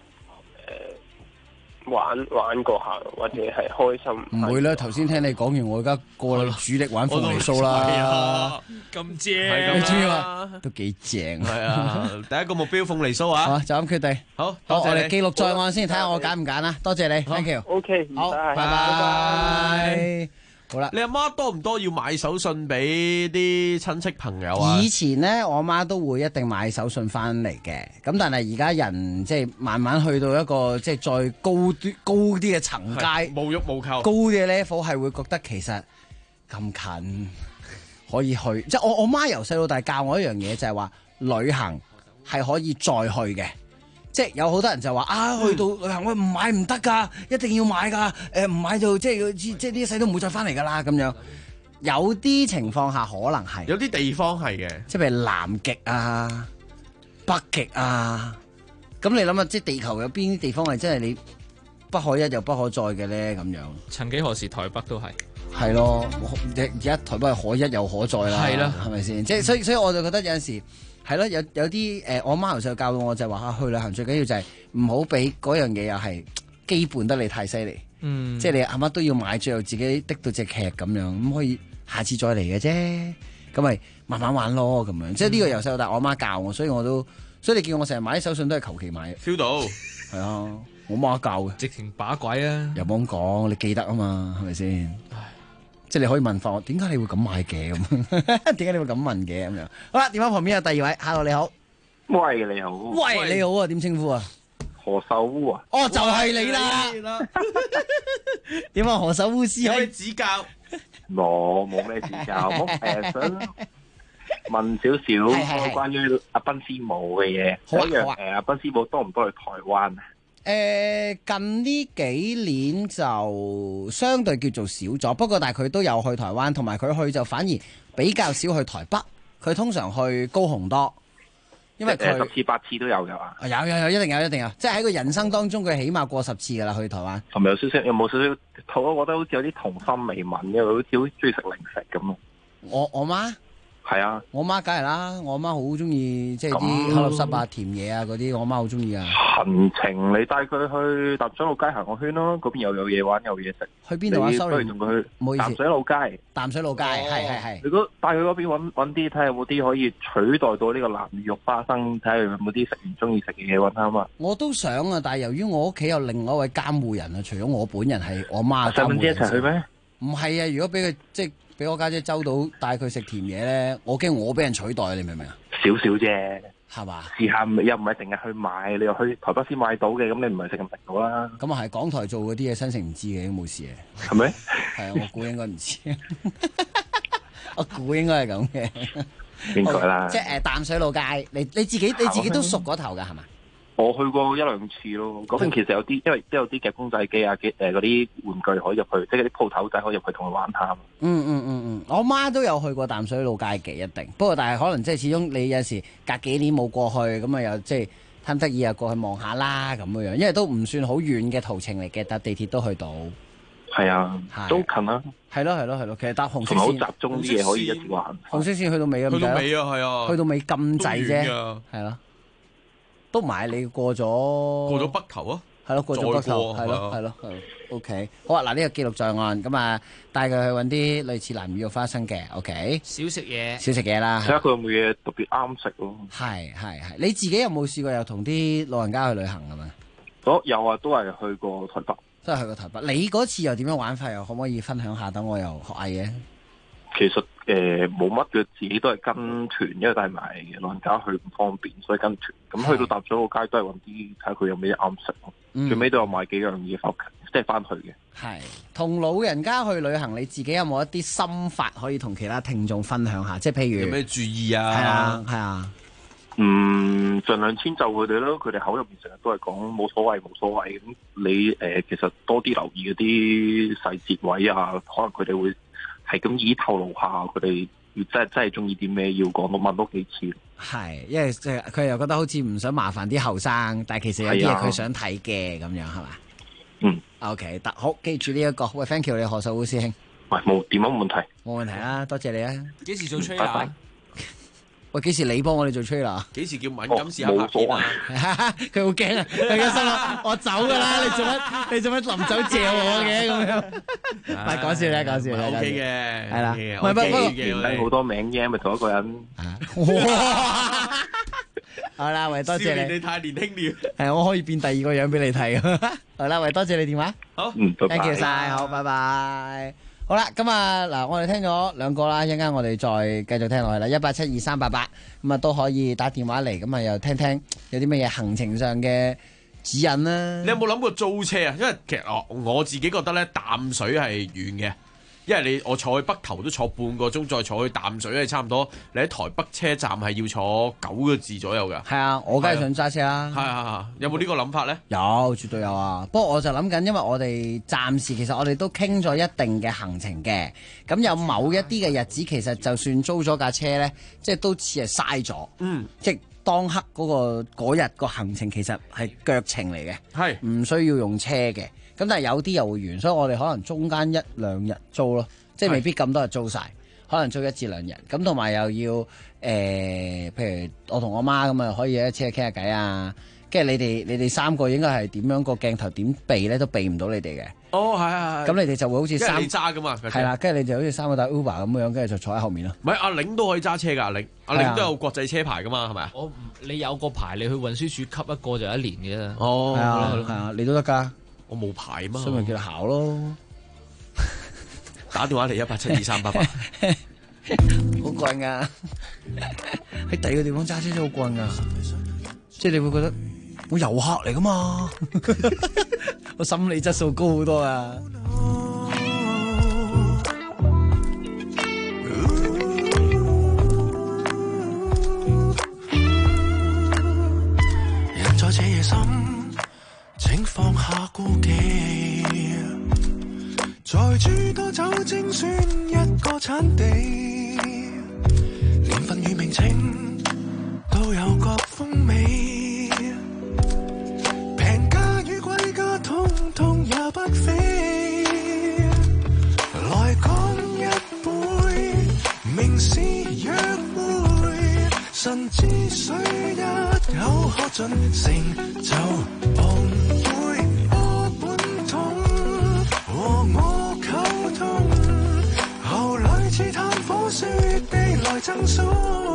玩過下，或者係開心。 唔會啦，頭先聽你講完，我而家過主力玩鳳梨酥啦。 咁正， 係咁知啊，都幾正。 係啊，第一個目標鳳梨酥啊。 好，就咁決定。 好， 我哋記錄在案先，睇下我揀唔揀啦。多謝你 ，thank you。 OK， 好，拜拜。好啦， 你阿媽多唔多要買手信俾啲親戚朋友啊？ 以前咧，我媽都會一定買手信翻嚟嘅。咁但係而家人即係慢慢去到一個即係再高啲嘅層階， 無欲無求， 高嘅 level 係會覺得其實咁近可以去。即係我媽由細到大教我一樣嘢，就係話旅行係可以再去嘅。即係有好多人就話去到旅行，喂，唔買唔得㗎，一定要買㗎。唔買就即係呢一世都唔會再翻嚟㗎啦咁樣。有啲情況下可能係， 有啲地方係嘅， 即係譬如南極啊、北極啊。咁你諗下，即係地球有邊啲地方係真係你不可一又不可再嘅咧？咁樣。 曾幾何時台北都係。 係咯，而家台北係可一又可再啦。係啦，係咪先？即係所以我就覺得有陣時。係咯，有啲我媽由細教到我就係話去旅行最緊要就係唔好俾嗰樣嘢又係基本得你太犀利，即係你阿媽都要買，最後自己滴到隻劇咁樣，咁可以下次再嚟嘅啫，咁咪慢慢玩咯咁樣。即係呢個由細到大我媽教我，所以你見我成日買啲手信都係求其買 ，feel 到係啊，我媽教嘅， 直情把鬼啊， 又冇咁講，你記得啊嘛，係咪先？即係你可以問翻我點解你會咁買嘅咁？點解你會咁問嘅咁樣？好啦，電話旁邊有第二位 ，Hello 你好， 喂你好， 喂你好啊，點稱呼啊？ 何秀烏啊？ 哦，就係你啦。點啊？何秀烏師可以指教？ 冇咩指教，我想問少少關於阿賓師母嘅嘢。好啊。阿賓師母多唔多去台灣啊？ 近呢幾年就相對叫做少咗，不過但係佢都有去台灣，同埋佢去就反而比較少去台北，佢通常去高雄多，因為佢 10次8次都有嘅嘛。 有，一定有，即係喺個人生當中佢起碼過10次噶啦去台灣。 同埋有冇少少，我覺得好似有啲童心未泯，因為好似好中意食零食咁咯。 我媽？係啊，我媽梗係啦，我媽好中意即係啲口立濕啊、甜嘢啊嗰啲，我媽好中意啊。 行程你帶佢去淡水老街行個圈咯，嗰邊又有嘢玩有嘢食。 去邊度啊？收你同佢去淡水老街。淡水老街係。如果帶佢嗰邊揾啲睇下有冇啲可以取代到呢個南乳肉花生，睇下有冇啲食完中意食嘅嘢揾下嘛。我都想啊，但係由於我屋企有另外一位監護人啊，除咗我本人係我媽監護人。細蚊仔一齊去咩？唔係啊，如果俾佢即係。俾我家姐周到帶佢食甜嘢咧，我驚我俾人取代，你明唔明啊？少少啫，係嘛？試下又唔係成日去買，你又去台北先買到嘅，咁你唔係食咁食到啦。咁啊係港台做嗰啲嘢，新城唔知嘅，冇事嘅，係咪？係啊，我估應該唔知，我估應該係咁嘅。應該啦。即係淡水老街，你自己都熟嗰頭㗎係嘛？ 我去過一兩次咯，嗰邊其實有啲，因為都有啲夾公仔機啊，嗰啲玩具可以入去，即係啲鋪頭仔可以入去同佢玩下。 我媽都有去過淡水老街嘅，一定。不過但係可能即係始終你有時隔幾年冇過去，咁啊又即係貪得意啊過去望下啦咁樣，因為都唔算好遠嘅途程嚟嘅，搭地鐵都去到。 係啊，都近啦。 係咯，其實搭紅色線好集中啲嘢可以一直玩。 紅色線去到尾咁滯。 去到尾啊，係啊。 去到尾咁滯啫，係咯。都唔係你過咗北頭啊， 係咯，過咗北頭，係咯，OK， 好啊，嗱呢個記錄在案，咁啊帶佢去揾啲類似南乳肉花生嘅 ，OK， 少食嘢啦， 睇下佢有冇嘢特別啱食咯。 係，你自己有冇試過又同啲老人家去旅行㗎嘛？ 有啊，都係去過台北。 都係去過台北，你嗰次又點樣玩法？又可唔可以分享下？等我又學下嘢。 其實冇乜嘅，自己都係跟團，因為帶埋老人家去唔方便，所以跟團。咁去到搭咗個街都係揾啲睇下佢有咩啱食咯。最尾都有買幾樣嘢翻屋企，即係翻去嘅。係同老人家去旅行，你自己有冇一啲心法可以同其他聽眾分享下？即係譬如有咩注意啊？ 係啊。 盡量遷就佢哋咯。佢哋口入面成日都係講冇所謂。咁你其實多啲留意嗰啲細節位啊，可能佢哋會係咁意透露下佢哋真係中意啲咩，要講到問多幾次。 係，因為即係佢又覺得好似唔想麻煩啲後生，但係其實有啲嘢佢想睇嘅咁樣係嘛？OK， 得好，記住呢一個。喂 ，thank you 你何秀烏師兄。 喂，冇點樣問題？ 冇問題啦，多謝你啊。 幾時做吹啊？ 喂，幾時你幫我哋做 trailer？ 幾時叫敏感時刻拍片啊？ 佢好驚啊！佢嘅心諗我走㗎啦，你做乜臨走借我嘅咁樣？唔係講笑咧 ，OK 嘅， 係啦， 唔係好多名嘅，咪同一個人。 好啦，喂，多謝你。 你太年輕了。 係，我可以變第二個樣俾你睇。好啦，喂，多謝你電話。 好 ，thank you 晒，好，拜拜。好啦，咁啊嗱，我哋聽咗兩個啦，一陣間我哋再繼續聽落去啦，1872388咁啊都可以打電話嚟，咁啊又聽聽有啲乜嘢行程上嘅指引啦。 你有冇諗過租車啊？因為其實我自己覺得咧，淡水係遠嘅。因為我坐去北頭都坐半個鐘，再坐去淡水係差唔多。你喺台北車站係要坐9個字左右㗎。係啊，我梗係想揸車啦。 係，有冇呢個諗法咧？ 有，絕對有啊。不過我就諗緊，因為我哋暫時其實我哋都傾咗一定嘅行程嘅。咁有某一啲嘅日子，其實就算租咗架車咧，即係都似係嘥咗。即係當刻嗰日個行程其實係腳程嚟嘅，係唔需要用車嘅。咁但係有啲又會完，所以我哋可能中間1、2日租咯，即係未必咁多日租晒，可能租1至2日。咁同埋又要譬如我同我媽咁啊，可以一車傾下偈啊。跟住你哋3個應該係點樣個鏡頭點避咧，都避唔到你哋嘅。 哦，係。咁你哋就會好似你揸噶嘛？ 係啦，跟住你就好似3個打 Uber 咁樣，跟住就坐喺後面咯。 唔係阿玲都可以揸車㗎，阿玲都有國際車牌噶嘛，係咪啊？ 你有個牌，你去運輸署級一個就1年嘅啫。 哦，係啊，你都得㗎。 我冇牌嘛， 所以咪叫佢考咯。 打電話嚟1872388， 好棍噶！喺第二個地方揸車都好棍噶，即係你會覺得我遊客嚟噶嘛，我心理質素高好多啊！ 人在這夜深，請放下顧忌，在諸多酒精選一個產地，年份與名稱都有各風味，平價與貴價通通也不菲，來乾一杯，名士約會，神之水一口喝盡，成就碰杯，波本桶和我溝通，後來似炭火雪地來贈送。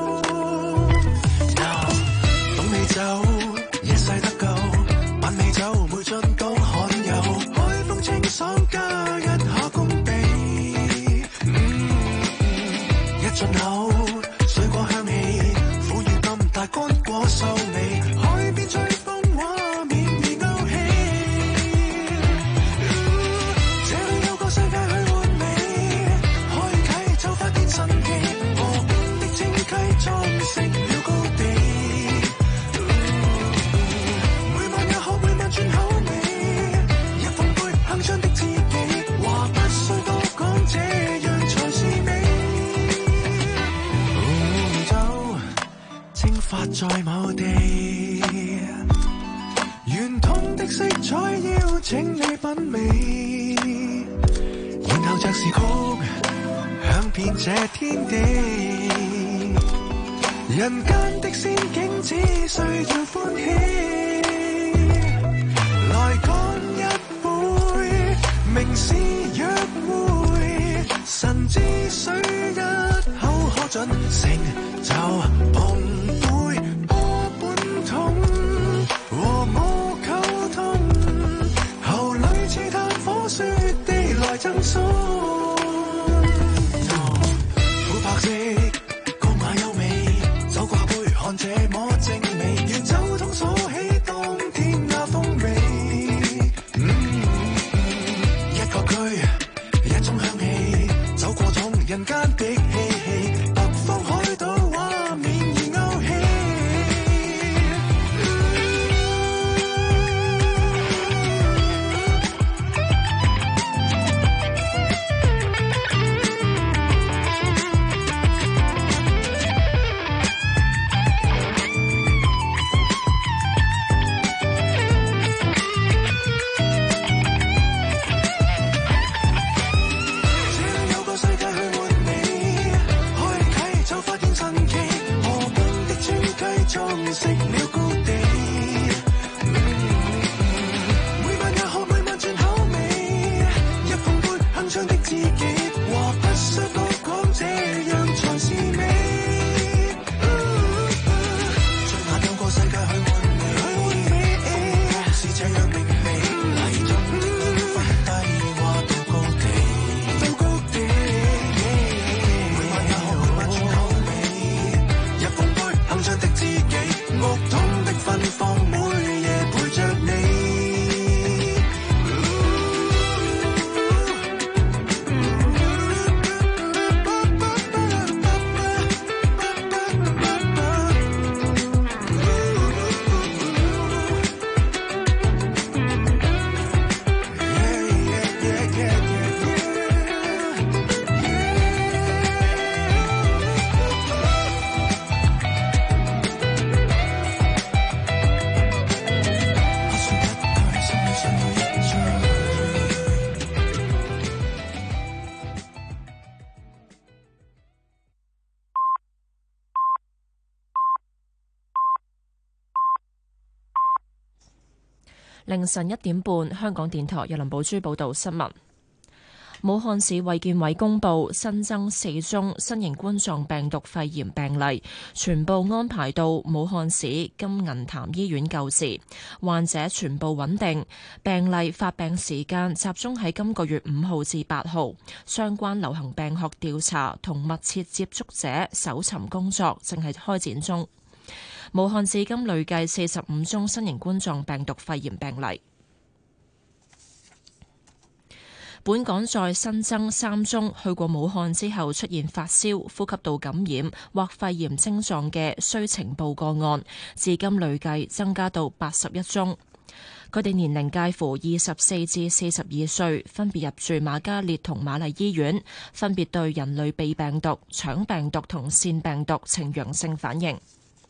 懂你酒，一世得夠，品美酒每樽都罕有，海風清爽加一下功底，一進口水果香氣，苦與甘帶乾果秀味，海邊吹風畫面已勾起，這裏有個世界去玩味，開啟就發現神奇，河邊的清溪裝飾了高地， 蒸發在某地，圓通的色彩邀請你品味，然後爵士曲響遍這天地，人間的仙境只需要歡喜，來乾一杯名士約會，神之水一口可盡，成就碰杯波本痛，和我溝通，喉裏似炭火雪地來贈送，琥珀色高雅優美，走過杯看這麼精美，願酒桶鎖起當天那風味，一個居一種香氣，走過種人間的嬉戲，北方海島畫面已勾起。食了高地，每晚也可每晚轉口味，一捧杯鏗鏘的知己，話不需多講，這樣才是美。在那兩個世界去換味，是這樣明媚，禮中的分低話到高地，每晚也可每晚轉口味，一捧杯鏗鏘的知己。木桶的芬芳，每夜陪着你。 凌晨1點半，香港電台由林寶珠報道新聞。武漢市衛健委公布新增4宗新型冠狀病毒肺炎病例，全部安排到武漢市金銀潭醫院救治，患者全部穩定。病例發病時間集中喺今個月5號至8號，相關流行病學調查同密切接觸者搜尋工作正係開展中。武漢至今累計45宗新型冠狀病毒肺炎病例。本港再新增3宗去過武漢之後出現發燒、呼吸道感染或肺炎症狀嘅需呈報個案，至今累計增加到81宗。佢哋年齡介乎24至42歲，分別入住瑪嘉烈同瑪麗醫院，分別對人類鼻病毒、腸病毒同腺病毒呈陽性反應。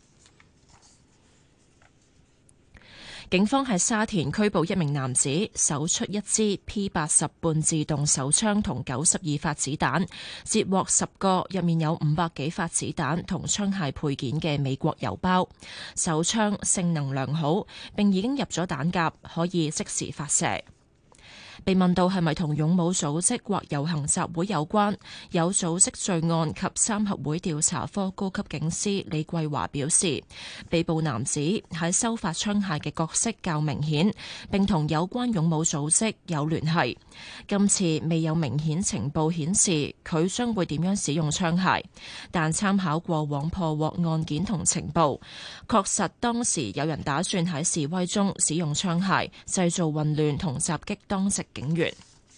警方喺沙田拘捕1名男子，搜出一支 P80 半自動手槍同92發子彈，截獲10個入面有500幾發子彈同槍械配件嘅美國郵包。手槍性能良好，並已經入咗彈夾，可以即時發射。被問到係咪同勇武組織或遊行集會有關，有組織罪案及三合會調查科高級警司李桂華表示，被捕男子喺收發槍械嘅角色較明顯，並同有關勇武組織有聯繫。今次未有明顯情報顯示佢將會點樣使用槍械，但參考過往破獲案件同情報，確實當時有人打算喺示威中使用槍械，製造混亂同襲擊當值警員。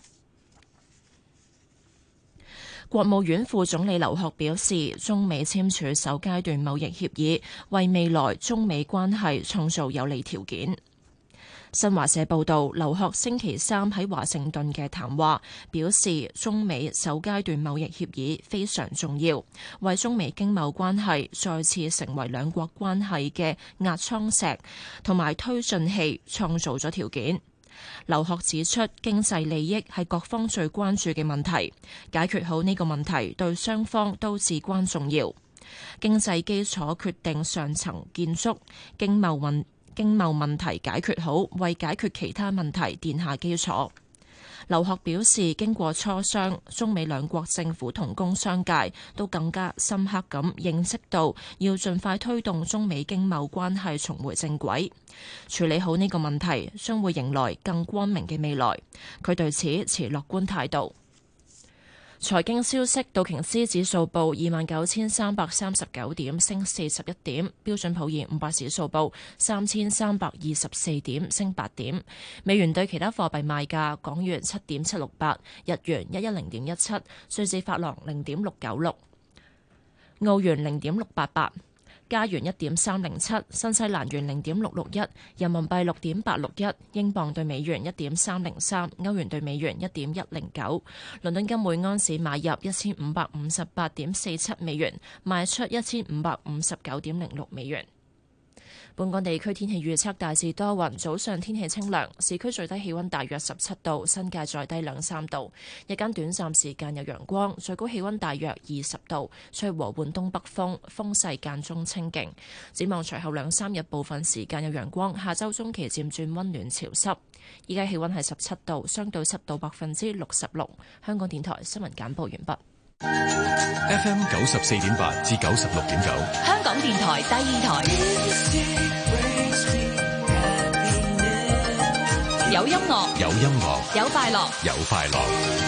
國務院副總理劉鶴表示，中美簽署首階段貿易協議，為未來中美關係創造有利條件。 新華社報導，劉鶴星期三喺華盛頓嘅談話表示，中美首階段貿易協議非常重要，為中美經貿關係再次成為兩國關係嘅壓艙石同埋推進器創造咗條件。劉鶴指出，經濟利益係各方最關注嘅問題，解決好呢個問題對雙方都至關重要。經濟基礎決定上層建築，經貿問題解決好，為解決其他問題奠下基礎。劉鶴表示，經過磋商，中美兩國政府同工商界都更加深刻咁認識到，要盡快推動中美經貿關係重回正軌，處理好呢個問題，將會迎來更光明嘅未來。佢對此持樂觀態度。財經消息，道瓊斯指數報29,339點，升41點；標準普爾500指數報3,324點，升8點。美元對其他貨幣賣價：港元7.768，日元110.17，瑞士法郎0.696，澳元0.688。加元1.307，新西蘭元0.661，人民幣6.861，英鎊對美元1.303，歐元對美元1.109。倫敦金每盎司買入1558.47美元，賣出1559.06美元。本港地區天氣預測大致多雲，早上天氣清涼，市區最低氣溫大約17度，新界再低2-3度。日間短暫時間有陽光，最高氣溫大約20度，吹和緩東北風，風勢間中清勁。展望隨後2-3日部分時間有陽光，下周中期漸轉溫暖潮濕。依家氣溫係17度，相對濕度66%。香港電台新聞簡報完畢。 FM 94.8至96.9， 香港電台第二台，有音樂， 有音樂， 有快樂， 有快樂。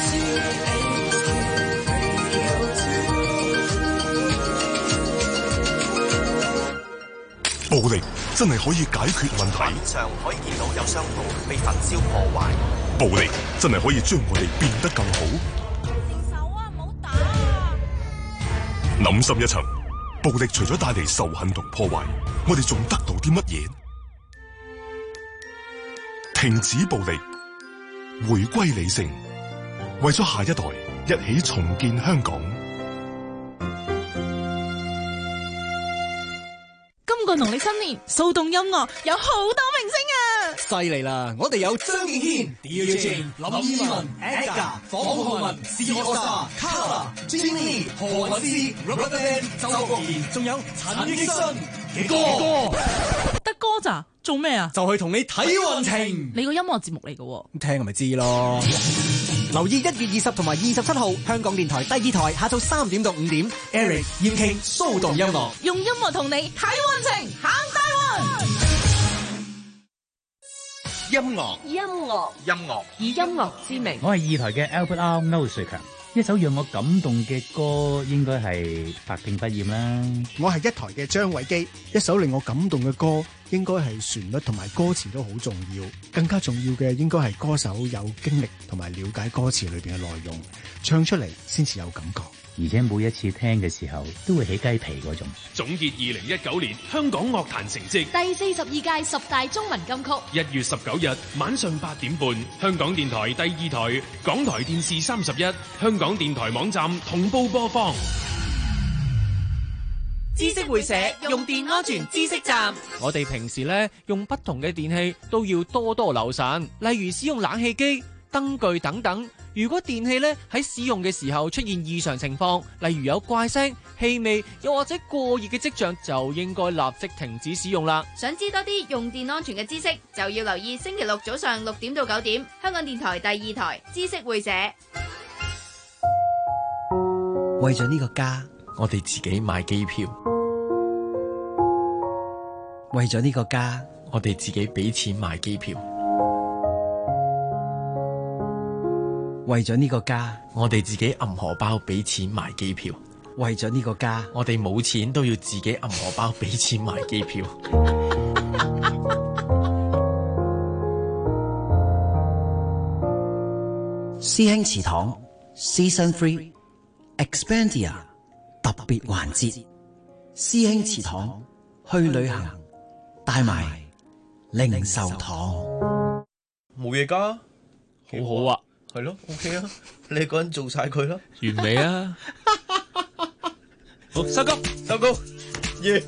暴力真係可以解決問題。 畫面上可以見到有商鋪被焚燒破壞。 暴力真係可以將我哋變得更好。諗深一層，暴力除咗帶嚟仇恨同破壞，我哋仲得到啲乜嘢？停止暴力，回歸理性，為咗下一代，一起重建香港。 今個農曆新年，騷動音樂有好多明星啊！ 犀利啦！我哋有張敬軒、DJ、林二汶、Edgar、房浩文、C AllStar、Kara、Jenny、何韻詩、RubberBand、周國賢，仲有陳奕迅嘅歌。 得歌咋？做咩啊？ 就去同你睇運程。 你個音樂節目嚟嘅， 聽咪知咯。留意1月20同埋27號，香港電台第二台下晝3點到5點 ，Eric 燕傾騷動音樂， 用音樂同你睇運程，行大運。 音樂， 以音樂之名。 我係二台嘅 Albert R. 歐瑞強，一首讓我感動嘅歌應該係百聽不厭啦。 我係一台嘅張偉基，一首令我感動嘅歌應該係旋律同埋歌詞都好重要，更加重要嘅應該係歌手有經歷同埋了解歌詞裏邊嘅內容，唱出嚟先至有感覺。 而且每一次聽嘅時候都會起雞皮嗰種。 總結2019年香港樂壇成績， 第42屆10大中文金曲。 1月19日晚上8點半，香港電台第二台、港台電視31、香港電台網站同步播放。 知識會社用電安全知識站。 我哋平時咧用不同嘅電器都要多多留神，例如使用冷氣機、燈具等等。如果電器咧喺使用嘅時候出現異常情況，例如有怪聲、氣味，又或者過熱嘅跡象，就應該立即停止使用啦。 想知多啲用電安全嘅知識，就要留意星期六早上6點到9點，香港電台第二台知識會社。 為咗呢個家， 我哋自己買機票； 為咗呢個家， 我哋自己俾錢買機票； 為咗呢個家， 我哋自己揞荷包俾錢買機票； 為咗呢個家， 我哋冇錢都要自己揞荷包俾錢買機票。 師兄祠堂 Season 3 Expandia 特別環節，師兄祠堂去旅行，帶埋零售堂。 冇嘢㗎， 好好啊， 係咯 ，OK 啊，你一個人做晒佢啦， 完美啊！好，收工， 收工，耶！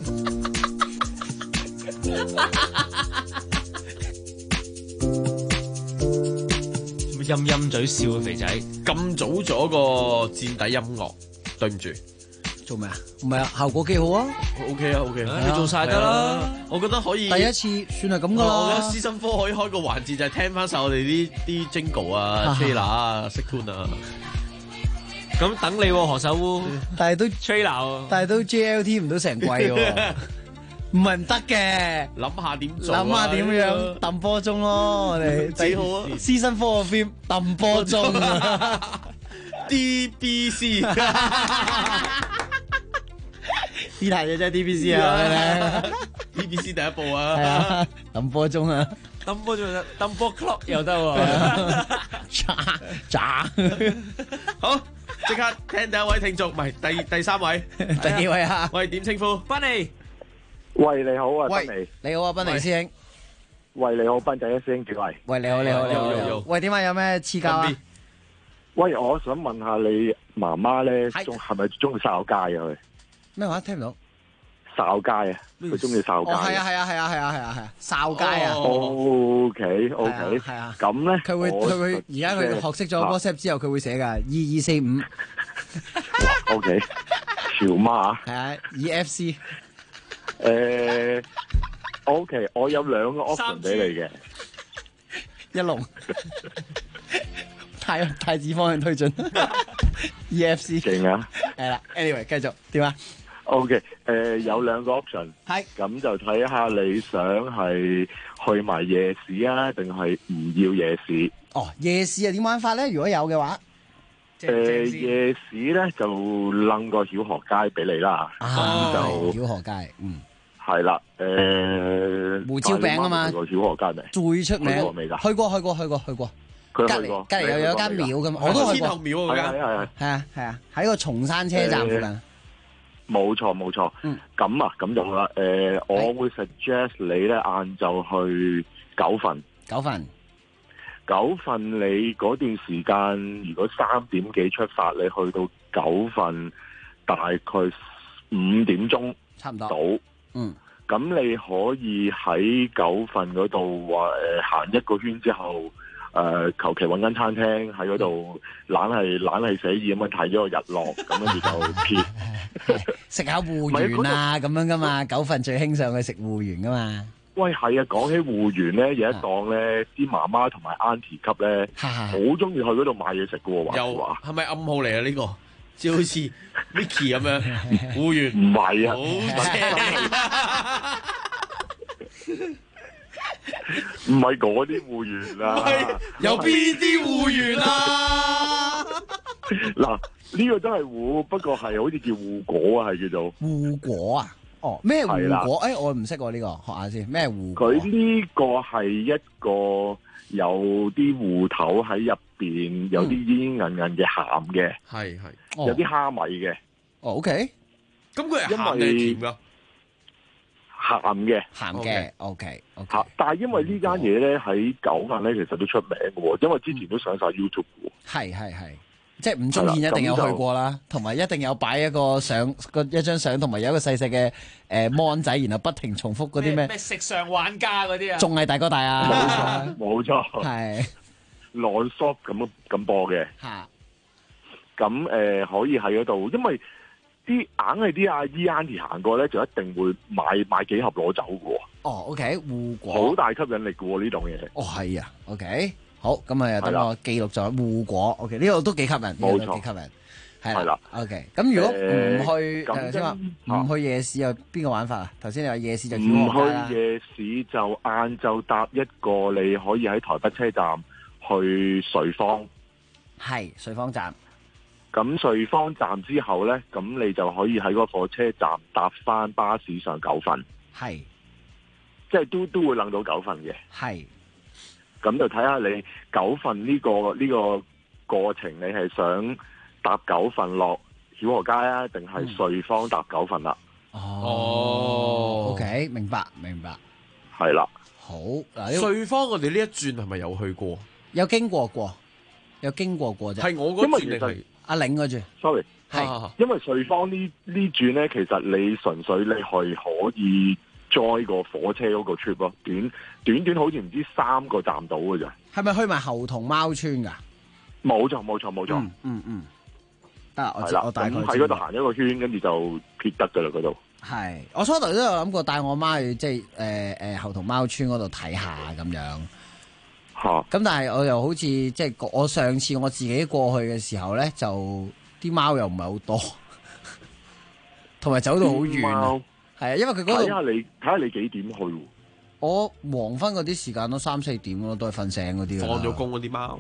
陰陰嘴笑嘅肥仔， 咁早咗個墊底音樂，對唔住。 做咩啊？唔係啊，效果幾好啊 ！OK 啊，OK 啊， 你做晒得啦。 我覺得可以。 第一次算係咁噶啦。 我覺得師生科可以開個環節，就係聽翻晒我哋啲 jingle 啊、trailer 啊、識 tune 啊。 咁等你何首烏， 但係都 trailer， 但係都 JLT 唔到成季喎，唔係唔得嘅。 諗下點做， 諗下點樣揼波鐘咯，我哋幾好啊！ 師生科嘅 film 揼波鐘啊 ，DBC。 呢題嘢真係 DBC 啊 ！DBC 第一部啊， 揼波鐘啊， 揼波鐘得，揼波 clock 又得喎， 渣好，即刻聽第一位聽眾，唔係第三位， 第幾位啊？ 喂，點稱呼？ 賓尼， 喂，你好啊，賓尼， 你好啊，賓尼師兄。 喂，你好，賓仔一師兄，叫喂。 喂，你好，你好，你好。喂，點解有咩賜教啊？ 喂，我想問下你媽媽咧，係咪中意哨街啊？佢？ 咩話？聽唔到？ 哨街啊！佢中意哨街。 哦，係啊，哨街啊。 OK， 係啊。 咁咧， 佢會而家佢學識咗 WhatsApp 之後，佢會寫噶2245。 OK，潮媽。 係啊，EFC。 OK，我有兩個 option 俾你嘅。 一龍。太子方向推進 ，EFC 勁啊！ 係啦 ，anyway 繼續點啊 ？OK，有兩個 option， 係咁就睇下你想係去埋夜市啊，定係唔要夜市？ 哦，夜市啊點玩法咧？如果有嘅話， 夜市咧就掕個曉河街俾你啦，咁就曉河街， 係啦， 胡椒餅啊嘛， 去過曉河街未？ 最出名，去過。隔離有間廟咁，我都去過。 天后廟嗰間係啊，喺個松山車站附近。 冇錯。咁啊，咁就好啦。我會 suggest 你咧晏晝去九份。九份你嗰段時間，如果3點幾出發，你去到九份大概5點鐘， 差唔多到。咁你可以喺九份嗰度行一個圈之後。求其揾間餐廳喺嗰度，懶係寫意咁樣睇咗個日落，咁跟住就撇食下芋圓啊咁樣噶嘛，九份最興上去食芋圓噶嘛。 喂，係啊，講起芋圓咧，有一檔咧，啲媽媽同埋 auntie 級咧，好中意去嗰度買嘢食噶喎。 又話係咪暗號嚟啊？呢個即係好似 Mickey 咁樣芋圓， 唔係啊，唔係嗰啲芋圓啊， 有邊啲芋圓啊？ 嗱，呢個真係芋，不過係好似叫芋果啊，係叫做芋果啊。哦，咩芋果？我唔識喎呢個，學下先。咩芋果？ 佢呢個係一個有啲芋頭喺入邊，有啲煙韌韌嘅鹹嘅， 係有啲蝦米嘅。 哦 ，OK。 咁佢係鹹定甜㗎？ 鹹嘅 ，OK。 但係因為呢間嘢咧喺九份咧，其實都出名嘅喎，因為之前都上晒 YouTube 嘅。 係，即係吳宗憲一定有去過啦，同埋一定有擺一個相，一張相，同埋有一個細細嘅芒仔，然後不停重複嗰啲咩食上玩家嗰啲啊， 仲係大哥大啊， 冇錯， 係 non-stop 咁播嘅。咁可以喺嗰度，因為硬係啲阿姨 auntie 行過咧，就一定會買幾盒攞走嘅喎。 哦 ，OK，芋果好大吸引力嘅喎呢檔嘢。 哦，係啊 ，OK，好，咁啊，等我記錄咗芋果 ，OK，呢個都幾吸引， 冇錯， 幾吸引，係啦 ，OK，咁如果唔去頭先話唔去夜市，有邊個玩法啊？頭先你話夜市就唔去夜市就晏晝搭一個，你可以喺台北車站去瑞芳， 係瑞芳站。 咁瑞芳站之後咧，咁你就可以喺嗰個火車站搭翻巴士上九份， 係， 即係都會諗到九份嘅， 係。 咁就睇下你九份呢個過程，你係想搭九份落曉河街啊，定係瑞芳搭九份啦？ 哦 ，OK，明白。 係啦。 好嗱， 瑞芳我哋呢一轉係咪有去過？ 有經過過啫。 係我嗰轉定係阿嶺嗰轉 ？sorry， 係因為瑞芳呢轉咧，其實你純粹你係可以 join 個火車嗰個 trip 咯，短好似唔知3個站到嘅咋。 係咪去埋後同貓村㗎？ 冇錯。 得，我大概咁喺嗰度行一個圈，跟住就撇得㗎啦嗰度。 係，我初頭都有諗過帶我媽去即係後同貓村嗰度睇下咁樣。咁但係我又好似即係我上次我自己過去嘅時候咧，就啲貓又唔係好多，同埋走到好遠。係啊，因為佢嗰度睇下你幾點去。 我黃昏嗰啲時間都3、4點咯，都係瞓醒嗰啲。 放咗工嗰啲貓。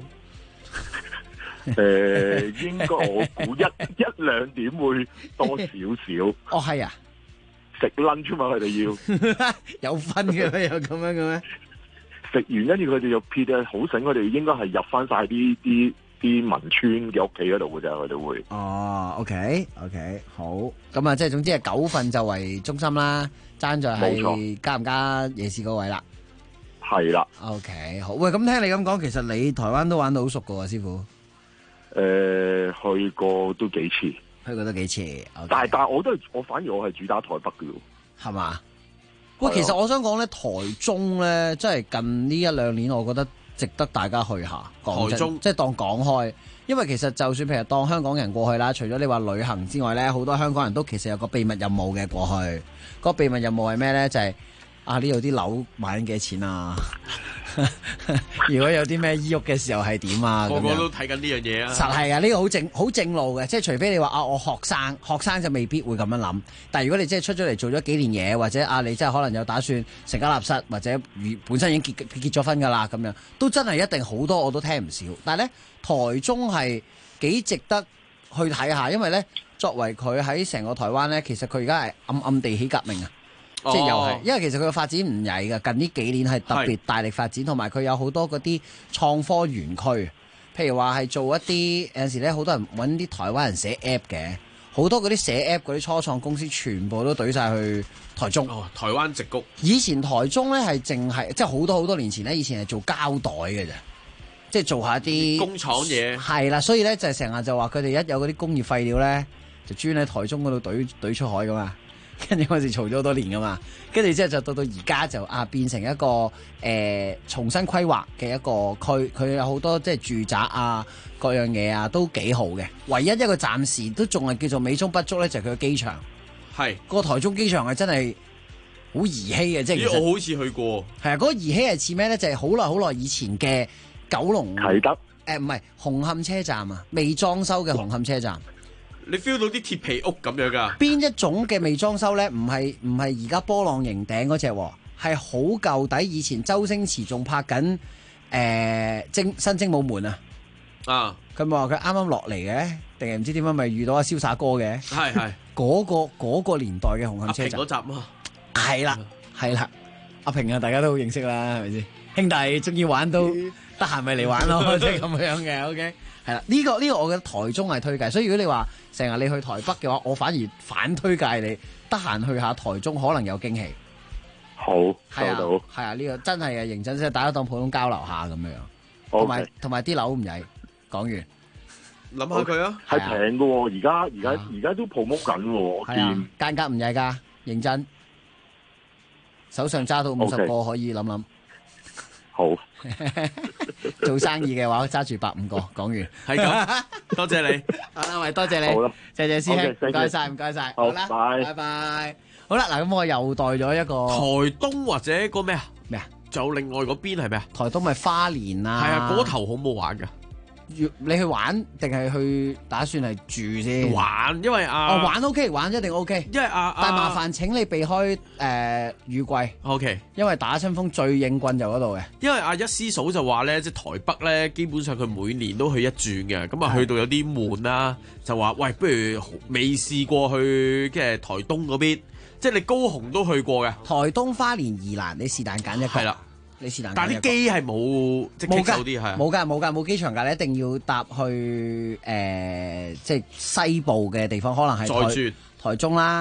應該我估一兩點會多少少。 哦，係啊， 食 lunch 嘛，佢哋要有分嘅咩？有咁樣嘅咩？ 食完跟住佢哋就撇啊，好醒，佢哋應該係入翻晒啲民村嘅屋企嗰度嘅咋，佢哋會。 哦 ，OK， 好，咁啊，即係總之係9份就為中心啦，爭在係加唔加夜市嗰位啦。 係啦。 OK， 好，喂，咁聽你咁講，其實你台灣都玩到好熟噶喎，師傅。 去過都幾次， 去過都幾次。Okay. 但係我反而我係主打台北嘅喎， 係嘛？喂，其實我想講咧，台中咧，即係近呢1-2年，我覺得值得大家去下。台中即係當講開，因為其實就算譬如當香港人過去啦，除咗你話旅行之外咧，好多香港人都其實有個秘密任務嘅過去。個秘密任務係咩咧？就係呢度啲樓買緊幾錢啊？如果有啲咩醫郁嘅時候係點啊？ 個個都睇緊呢樣嘢啊！ 實係啊，呢個好正路嘅，即係除非你話我學生就未必會咁樣諗。但係如果你真係出咗嚟做咗幾年嘢，或者你真係可能有打算成家立室，或者本身已經結咗婚㗎啦，咁樣都真係一定好多我都聽唔少。但係咧，台中係幾值得去睇下，因為咧作為佢喺成個台灣咧，其實佢而家係暗地起革命啊！即係又係，因為其實佢嘅發展唔曳嘅，近呢幾年係特別大力發展，同埋佢有好多嗰啲創科園區，譬如話係做一啲有陣時咧，好多人揾啲台灣人寫 app 嘅，好多嗰啲寫 app 嗰啲初創公司全部都懟晒去台中。 台灣矽谷。 以前台中咧係淨係即係好多年前咧，以前係做膠袋嘅啫，即係做下啲工廠嘢。 係啦，所以咧就係成日就話佢哋一有嗰啲工業廢料咧，就專喺台中嗰度懟出海噶嘛。跟住嗰時嘈咗好多年噶嘛，跟住之後就到而家就變成一個重新規劃嘅一個區，佢有好多即係住宅啊各樣嘢啊都幾好嘅。唯一一個暫時都仲係叫做美中不足咧，就係佢嘅機場。 係個台中機場係真係好兒戲嘅，即係其實我好似去過。係啊，嗰個兒戲係似咩咧？就係好耐以前嘅九龍啟德唔係紅磡車站啊，未裝修嘅紅磡車站。 你 feel 到啲鐵皮屋咁樣㗎？ 邊一種嘅未裝修咧？唔係而家波浪形頂嗰隻，係好舊底。以前周星馳仲拍緊新精武門啊！啊，佢咪話佢啱啱落嚟嘅，定係唔知點樣咪遇到阿瀟灑哥嘅？係嗰個年代嘅紅磡車站嗰集啊！ 係啦，阿平啊，大家都好認識啦，係咪先？兄弟中意玩都得閒咪嚟玩咯，即係咁樣嘅。OK。係啦，呢個我覺得台中係推介，所以如果你話成日你去台北嘅話，我反而反推介你得閒去下台中，可能有驚喜。 好，收到。 係啊，呢個真係認真，即係大家當普通交流下咁樣。同埋啲樓唔曳。講完， 諗下佢啊， 係平嘅喎，而家都 promote 緊喎，我見間隔唔曳㗎，認真。手上揸到50個可以諗。 好， 做生意嘅話揸住150個，講完係咁，多謝你， 好啦，喂，多謝你，謝謝師兄，唔該晒，好啦，拜拜，好啦，嗱，咁我又帶咗一個台東或者個咩啊，仲有另外嗰邊係咩啊？ 台東咪花蓮啊， 係啊，嗰頭好唔好玩噶？ 你去玩定係去打算係住先？ 玩，因為玩 OK， 玩一定 OK， 因為但係麻煩請你避開雨季 ，OK， 因為打親風最應棍就嗰度嘅。 因為阿一師嫂就話咧，即係台北咧，基本上佢每年都去一轉嘅，咁啊去到有啲悶啦，就話喂，不如未試過去嘅台東嗰邊，即係你高雄都去過嘅， 台東、花蓮、宜蘭，你是但揀一個。係啦。 但係啲機係冇即係棘手啲係冇機場㗎，你一定要搭去即係西部嘅地方，可能係台中啦、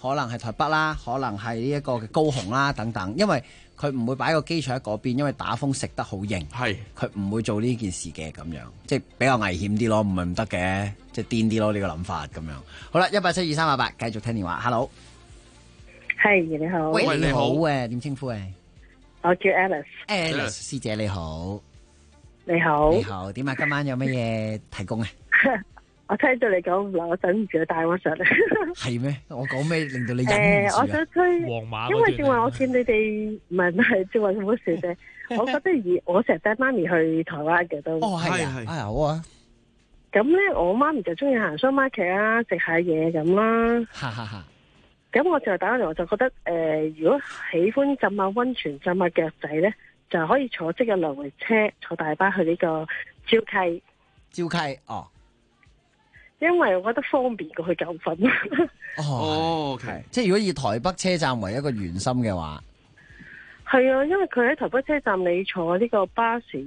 可能係台北啦，可能係呢一個嘅高雄啦等等，因為佢唔會擺個機場喺嗰邊，因為打風食得好型， 係佢唔會做呢件事嘅咁樣，即係比較危險啲咯，唔係唔得嘅，即係癲啲咯呢個諗法咁樣。好啦，1872388繼續聽電話 ，Hello， 係你好， 喂你好誒，點稱呼誒？ 我叫 Alice 師姐你好， 你好， 你好，點啊？今晚有乜嘢提供啊？ 我聽到你講嗱，我忍唔住帶我上嚟。 係咩？我講咩令到你忍唔住啊？ 我想推皇馬， 因為正話我見你哋唔係正話咁好笑啫。我覺得我成日帶媽咪去台灣嘅都。 哦係啊，好啊。 咁咧，我媽咪就中意行雙馬劇啊，食下嘢咁啦。 哈哈哈。 咁我就打嚟，我就覺得如果喜歡浸下溫泉、浸下腳仔咧，就可以坐即日來回車，坐大巴去呢個礁溪。 礁溪哦。 因為我覺得方便過去九份。 OK， 即係如果以台北車站為一個圓心嘅話， 係啊，因為佢喺台北車站，你坐呢個巴士，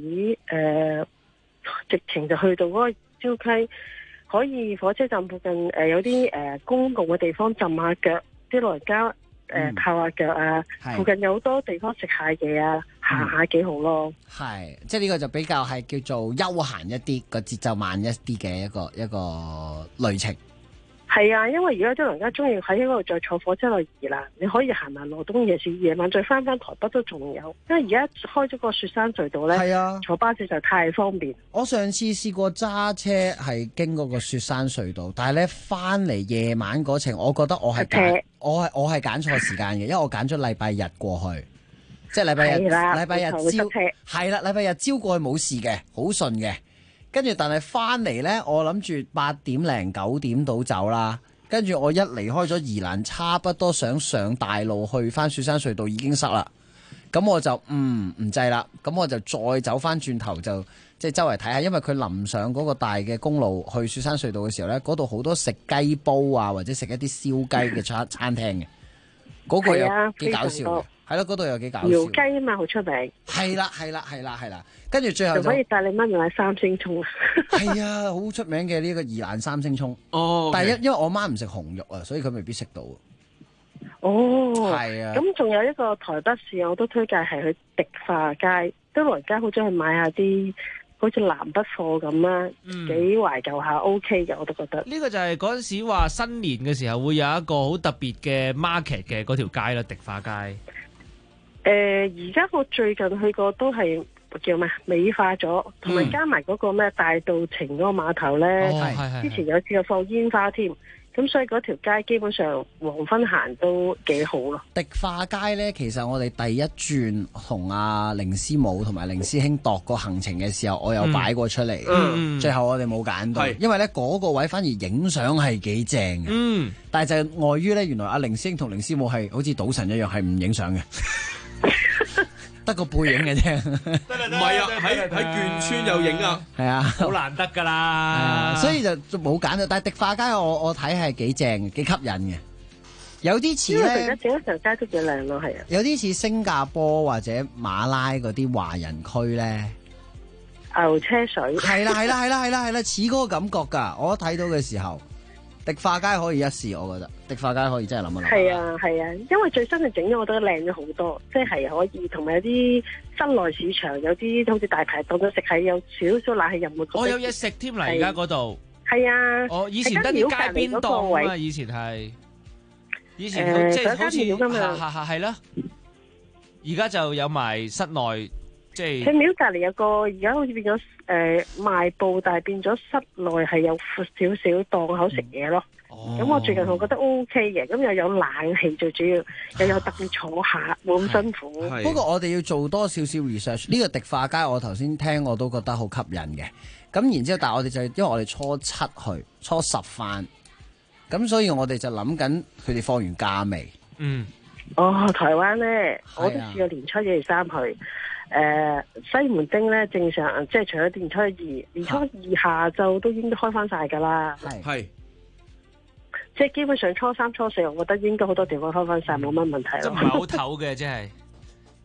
直情就去到嗰個礁溪，可以火車站附近有啲公共嘅地方浸下腳，啲老人家泡下腳啊，附近有好多地方食下嘢啊，行下幾好咯。 係，即係呢個就比較係叫做休閒一啲，個節奏慢一啲嘅一個旅程。 係啊，因為如果啲老人家中意喺嗰度再坐火車去宜蘭，你可以行埋羅東夜市，夜晚再翻台北都仲有。因為而家開咗個雪山隧道咧，係啊，坐巴士就太方便。 我上次試過揸車係經過個雪山隧道，但係咧翻嚟夜晚嗰程，我覺得我係揀錯時間嘅，因為我揀咗禮拜日過去，即係禮拜日朝係啦，禮拜日朝過去冇事嘅，好順嘅。跟住，但係翻嚟呢，我諗住8點零9點到走啦。跟住我一離開咗宜蘭，差不多想上大路去翻雪山隧道已經塞啦。咁我就唔制啦。咁我就再走翻轉頭，就即係周圍睇下，因為佢臨上嗰個大嘅公路去雪山隧道嘅時候呢，嗰度好多食雞煲啊，或者食一啲燒雞嘅餐廳嘅，嗰個又幾搞笑嘅。係咯，嗰度又幾搞笑。 姚雞啊嘛，好出名。 係啦，跟住最後就可以帶你媽咪買三星葱。 係啊，好出名嘅呢個宜蘭三星葱。 哦， 但係因為我媽唔食紅肉啊，所以佢未必食到。 哦， 係啊。 咁仲有一個台北市，我都推介係去迪化街，啲老人家好中意買下啲好似南北貨咁啦，幾懷舊下 OK 嘅，我都覺得。 呢個就係嗰陣時話新年嘅時候會有一個好特別嘅 market 嘅嗰條街啦，迪化街。 而家我最近去過都係叫咩美化咗，同埋加埋嗰個咩大道情嗰個碼頭咧，之前有試過放煙花添，咁所以嗰條街基本上黃昏行都幾好咯。 迪化街咧，其實我哋第一轉同阿凌師母同埋凌師兄度個行程嘅時候，我有擺過出嚟，最後我哋冇揀到，因為咧嗰個位反而影相係幾正嘅，但係就礙於咧，原來阿凌師兄同凌師母係好似賭神一樣，係唔影相嘅。得個背影嘅啫， 唔係啊，喺眷村有影啊， 係啊， 好難得噶啦， 所以就冇揀到。但係迪化街我睇係幾正，幾吸引嘅。有啲似咧， 而家整一條街都幾靚咯，係啊。 有啲似新加坡或者馬拉嗰啲華人區咧， 牛車水係啦，似嗰個感覺㗎。我睇到嘅時候，迪化街可以一試，我覺得迪化街可以真係諗一諗。 係啊，因為最新嘅整咗，我覺得靚咗好多，即係可以同埋有啲室內市場，有啲好似大排檔都食，係有少少冷氣又唔會。 我有嘢食添啦，而家嗰度。 係啊， 我以前得啲街邊檔啊嘛，以前即係好似係啦，而家就有埋室內。佢廟隔離有個，而家好似變咗賣布，但係變咗室內係有闊少少檔口食嘢咯。咁我最近我覺得 OK 嘅，咁又有冷氣，最主要又有特別坐下，冇咁辛苦。 不過我哋要做多少少 research。呢個迪化街我頭先聽我都覺得好吸引嘅。咁然之後，但係我哋就因為我哋初7去，初10返，咁所以我哋就諗緊佢哋放完假未？ 台灣咧，我都試過年初1、2、3去。西門町咧，正常即係除咗年初2，年初2下晝都應該開翻晒噶啦。 係， 即係基本上初3、初4，我覺得應該好多地方開翻晒，冇乜問題咯。 即係唔係好唞嘅，即係。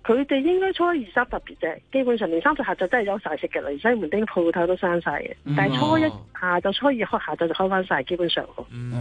佢哋應該初一、二、三特別啫，基本上年三十下晝真係有晒食嘅啦，而西門町鋪頭都閂晒嘅。但係初一下晝、初二開下晝就開翻晒，基本上。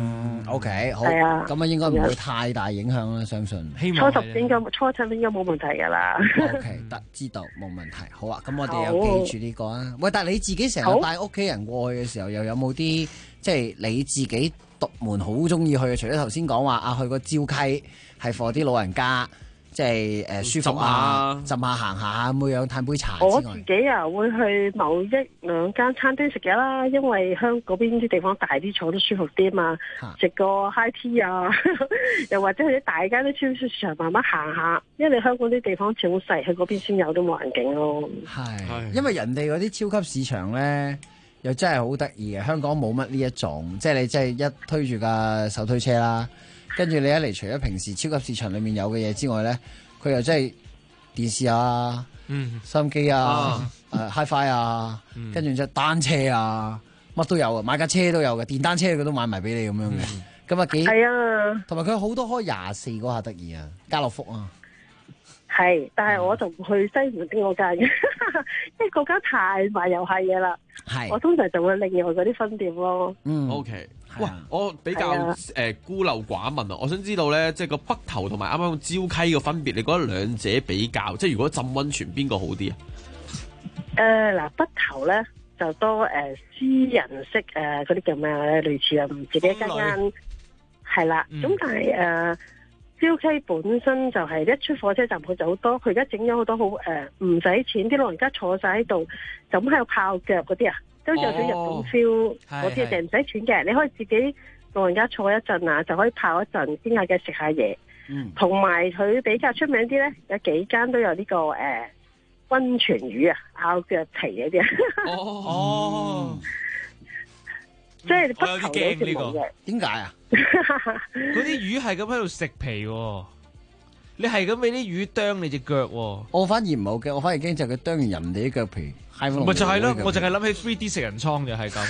OK， 好。 係啊， 咁啊應該唔會太大影響啦，相信。 初十應該、初七應該冇問題㗎啦。 OK， 得知道冇問題。好啊，咁我哋又記住呢個啊。喂，但係你自己成日帶屋企人過去嘅時候，又有冇啲即係你自己獨門好中意去嘅？除咗頭先講話去個礁溪係 for 啲老人家。即係舒服啊，浸下行下咁樣嘆杯茶之外， 我自己啊會去某一兩間餐廳食嘢啦，因為嗰邊啲地方大啲，坐得舒服啲嘛。食個 high tea 啊，又或者去啲大間啲超級市場慢慢行下，因為你香港啲地方似好細，去嗰邊先有啲環境咯。 係，因為人哋嗰啲超級市場咧，又真係好得意嘅。香港冇乜呢一種，即係你即係一推住架手推車啦。跟住你一嚟，除咗平時超級市場裏面有嘅嘢之外咧，佢又真係電視啊、收音機啊、HiFi 啊，跟住就單車啊，乜都有啊，買架車都有嘅，電單車佢都買埋俾你咁樣嘅，咁啊幾係啊， 同埋佢好多開24嗰下得意啊，家樂福啊， 係，但係我就唔去西門町嗰間嘅，因為嗰間太賣遊戲嘢啦，我通常就會另外嗰啲分店咯。 OK。喂，我比較孤陋寡聞啊！我想知道咧，即係個北頭同埋啱啱礁溪嘅分別，你覺得兩者比較，即係如果浸溫泉邊個好啲啊？ 嗱，北頭咧就多私人式嗰啲叫咩咧？類似自己一間係啦。咁但係礁溪本身就係一出火車站佢就好多，佢而家整咗好多好唔使錢，啲老人家坐晒喺度，就咁喺度泡腳嗰啲啊。都有少日本 feel，嗰啲就唔使錢嘅，你可以自己老人家坐一陣啊，就可以泡一陣，傾下偈食下嘢。同埋佢比較出名啲咧，有幾間都有呢個溫泉魚啊，咬腳皮嗰啲。 哦， 即係北頭有啲驚呢個， 點解啊？ 嗰啲魚係咁喺度食皮喎，你係咁俾啲魚啄你隻腳喎。 我反而唔好驚，我反而驚就係佢啄完人哋啲腳皮。 咪就係咯，我淨係諗起 3D 食人倉就係咁。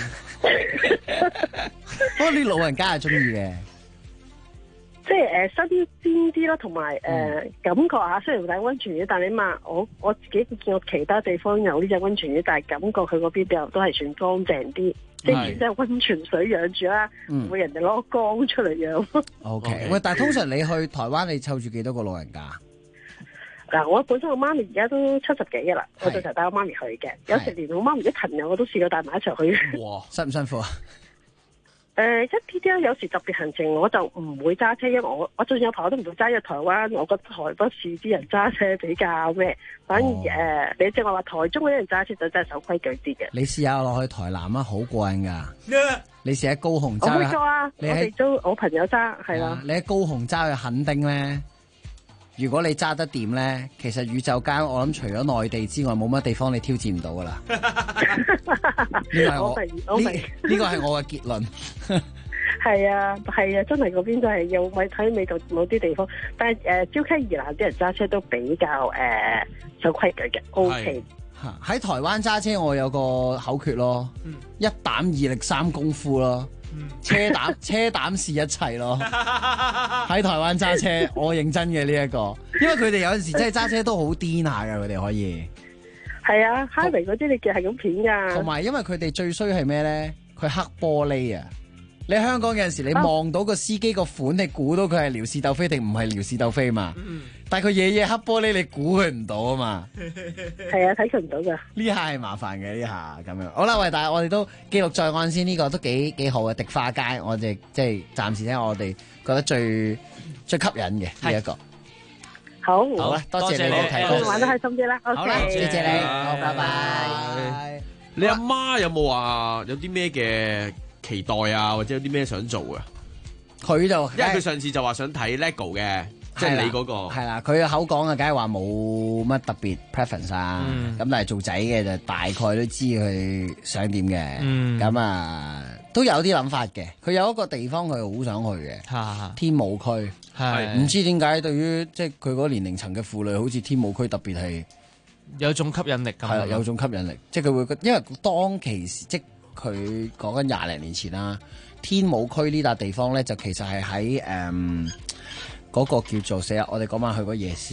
不過啲老人家係中意嘅， 即係新鮮啲咯，同埋感覺下雖然唔係溫泉魚，但係你問我自己見過其他地方有呢隻溫泉魚，但係感覺佢嗰邊比較都係算乾淨啲，即係真係溫泉水養住啦，唔會人哋攞缸出嚟養。 OK， 喂，但係通常你去台灣，你湊住幾多個老人家？ 嗱，我本身我媽咪而家都70幾嘅啦，我就成日帶我媽咪去嘅。有時連我媽咪啲朋友我都試過帶埋一齊去。 哇，辛唔辛苦啊？ 一啲有時特別行程我就唔會揸車，因為我仲有朋友都唔會揸。因為台灣，我覺得台北市啲人揸車比較咩，反而你正話台中嗰啲人揸車就真係守規矩啲嘅。 你試下落去台南啊，好過癮㗎！你試下高雄揸， 我去過啊，我朋友揸係啦。 你喺高雄揸去墾丁咧。如果你揸得掂咧，其實宇宙間我諗除咗內地之外，冇乜地方你挑戰唔到噶啦。呢個係我嘅結論。 係啊，真係嗰邊都係有咪睇美國某啲地方，但係礁溪宜蘭啲人揸車都比較守規矩嘅 ，OK。 喺台灣揸車我有個口訣咯，一膽二力三功夫咯。車膽是一切咯，喺台灣揸車我認真嘅呢一個，因為佢哋有陣時真係揸車都好癲下噶，佢哋可以係啊，highway嗰啲你叫係咁片噶， 同埋因為佢哋最衰係咩咧？佢黑玻璃啊！你香港有陣時你望到個司機個款，你估到佢係撩事鬥非定唔係撩事鬥非嘛？但係佢夜黑玻璃，你估佢唔到啊嘛。 係啊，睇佢唔到噶。 呢下係麻煩嘅，呢下咁樣。好啦，喂，但係我哋都記錄在案先，呢個都幾好嘅。迪化街，我哋即係暫時聽我哋覺得最吸引嘅呢一個。 好啦，多謝你睇過，玩得開心啲啦。 好啦，謝謝你，好，拜拜。 你阿媽有冇話有啲咩嘅期待啊，或者有啲咩想做啊？ 佢就因為佢上次就話想睇 LEGO 嘅。即係你嗰個係啦，佢嘅口講啊，梗係話冇乜特別 preference 啊，咁但係做仔嘅就大概都知佢想點嘅，咁啊都有啲諗法嘅。佢有一個地方佢好想去嘅，天母區，唔知點解對於即係佢嗰年齡層嘅婦女，好似天母區特別係有種吸引力咁。係啦， 有種吸引力，即係佢會因為當其時即係佢講緊20零年前啦，天母區呢笪地方咧就其實係喺嗰個叫做我哋嗰晚去嗰夜市，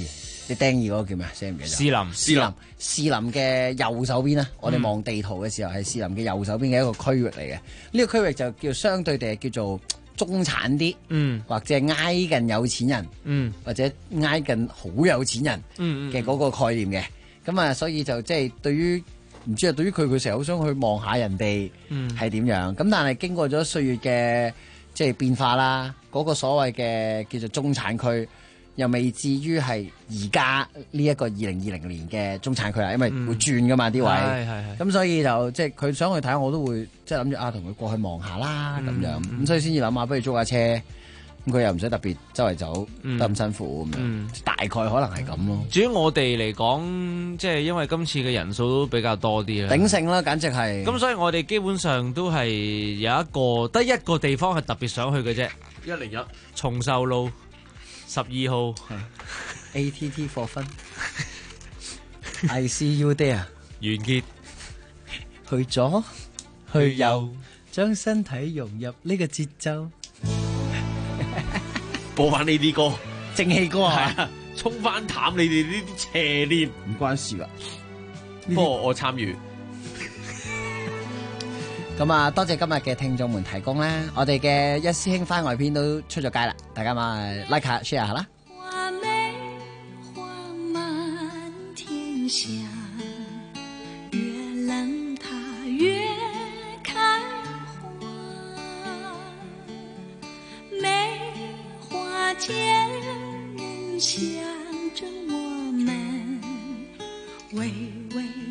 你釘二嗰個叫咩？寫唔記得？士林嘅右手邊啊，我哋望地圖嘅時候係士林嘅右手邊嘅一個區域嚟嘅。呢個區域就叫相對地係叫做中產啲，或者係挨近有錢人，或者挨近好有錢人嘅嗰個概念嘅。咁啊，所以就即係對於唔知啊，對於佢成日好想去望下人哋係點樣。咁但係經過咗歲月嘅即係變化啦，嗰個所謂嘅叫做中產區，又未至於係而家呢一個2020年嘅中產區啦，因為會轉噶嘛啲位，咁所以就即係佢想去睇，我都會即係諗住同佢過去望下啦咁樣，咁所以先至諗下，不如租架車，咁佢又唔使特別周圍走得咁辛苦咁樣，大概可能係咁咯。 至於我哋嚟講，即係因為今次嘅人數都比較多啲啦， 鼎盛啦，簡直係。 咁所以我哋基本上都係有得一個地方係特別想去嘅啫，101松壽路12號 ATT for fun I see you there 完結去左去右，將身體融入呢個節奏， 播翻呢啲歌， 正氣歌啊， 沖翻淡你哋呢啲邪念， 唔關事噶。 不過我參與。 咁啊，多謝今日嘅聽眾們提供啦，我哋嘅一師兄番外篇都出咗街啦，大家咪 like 下 share 下啦。 花梅花滿天下，越冷它越開花，梅花間人想着我們，微微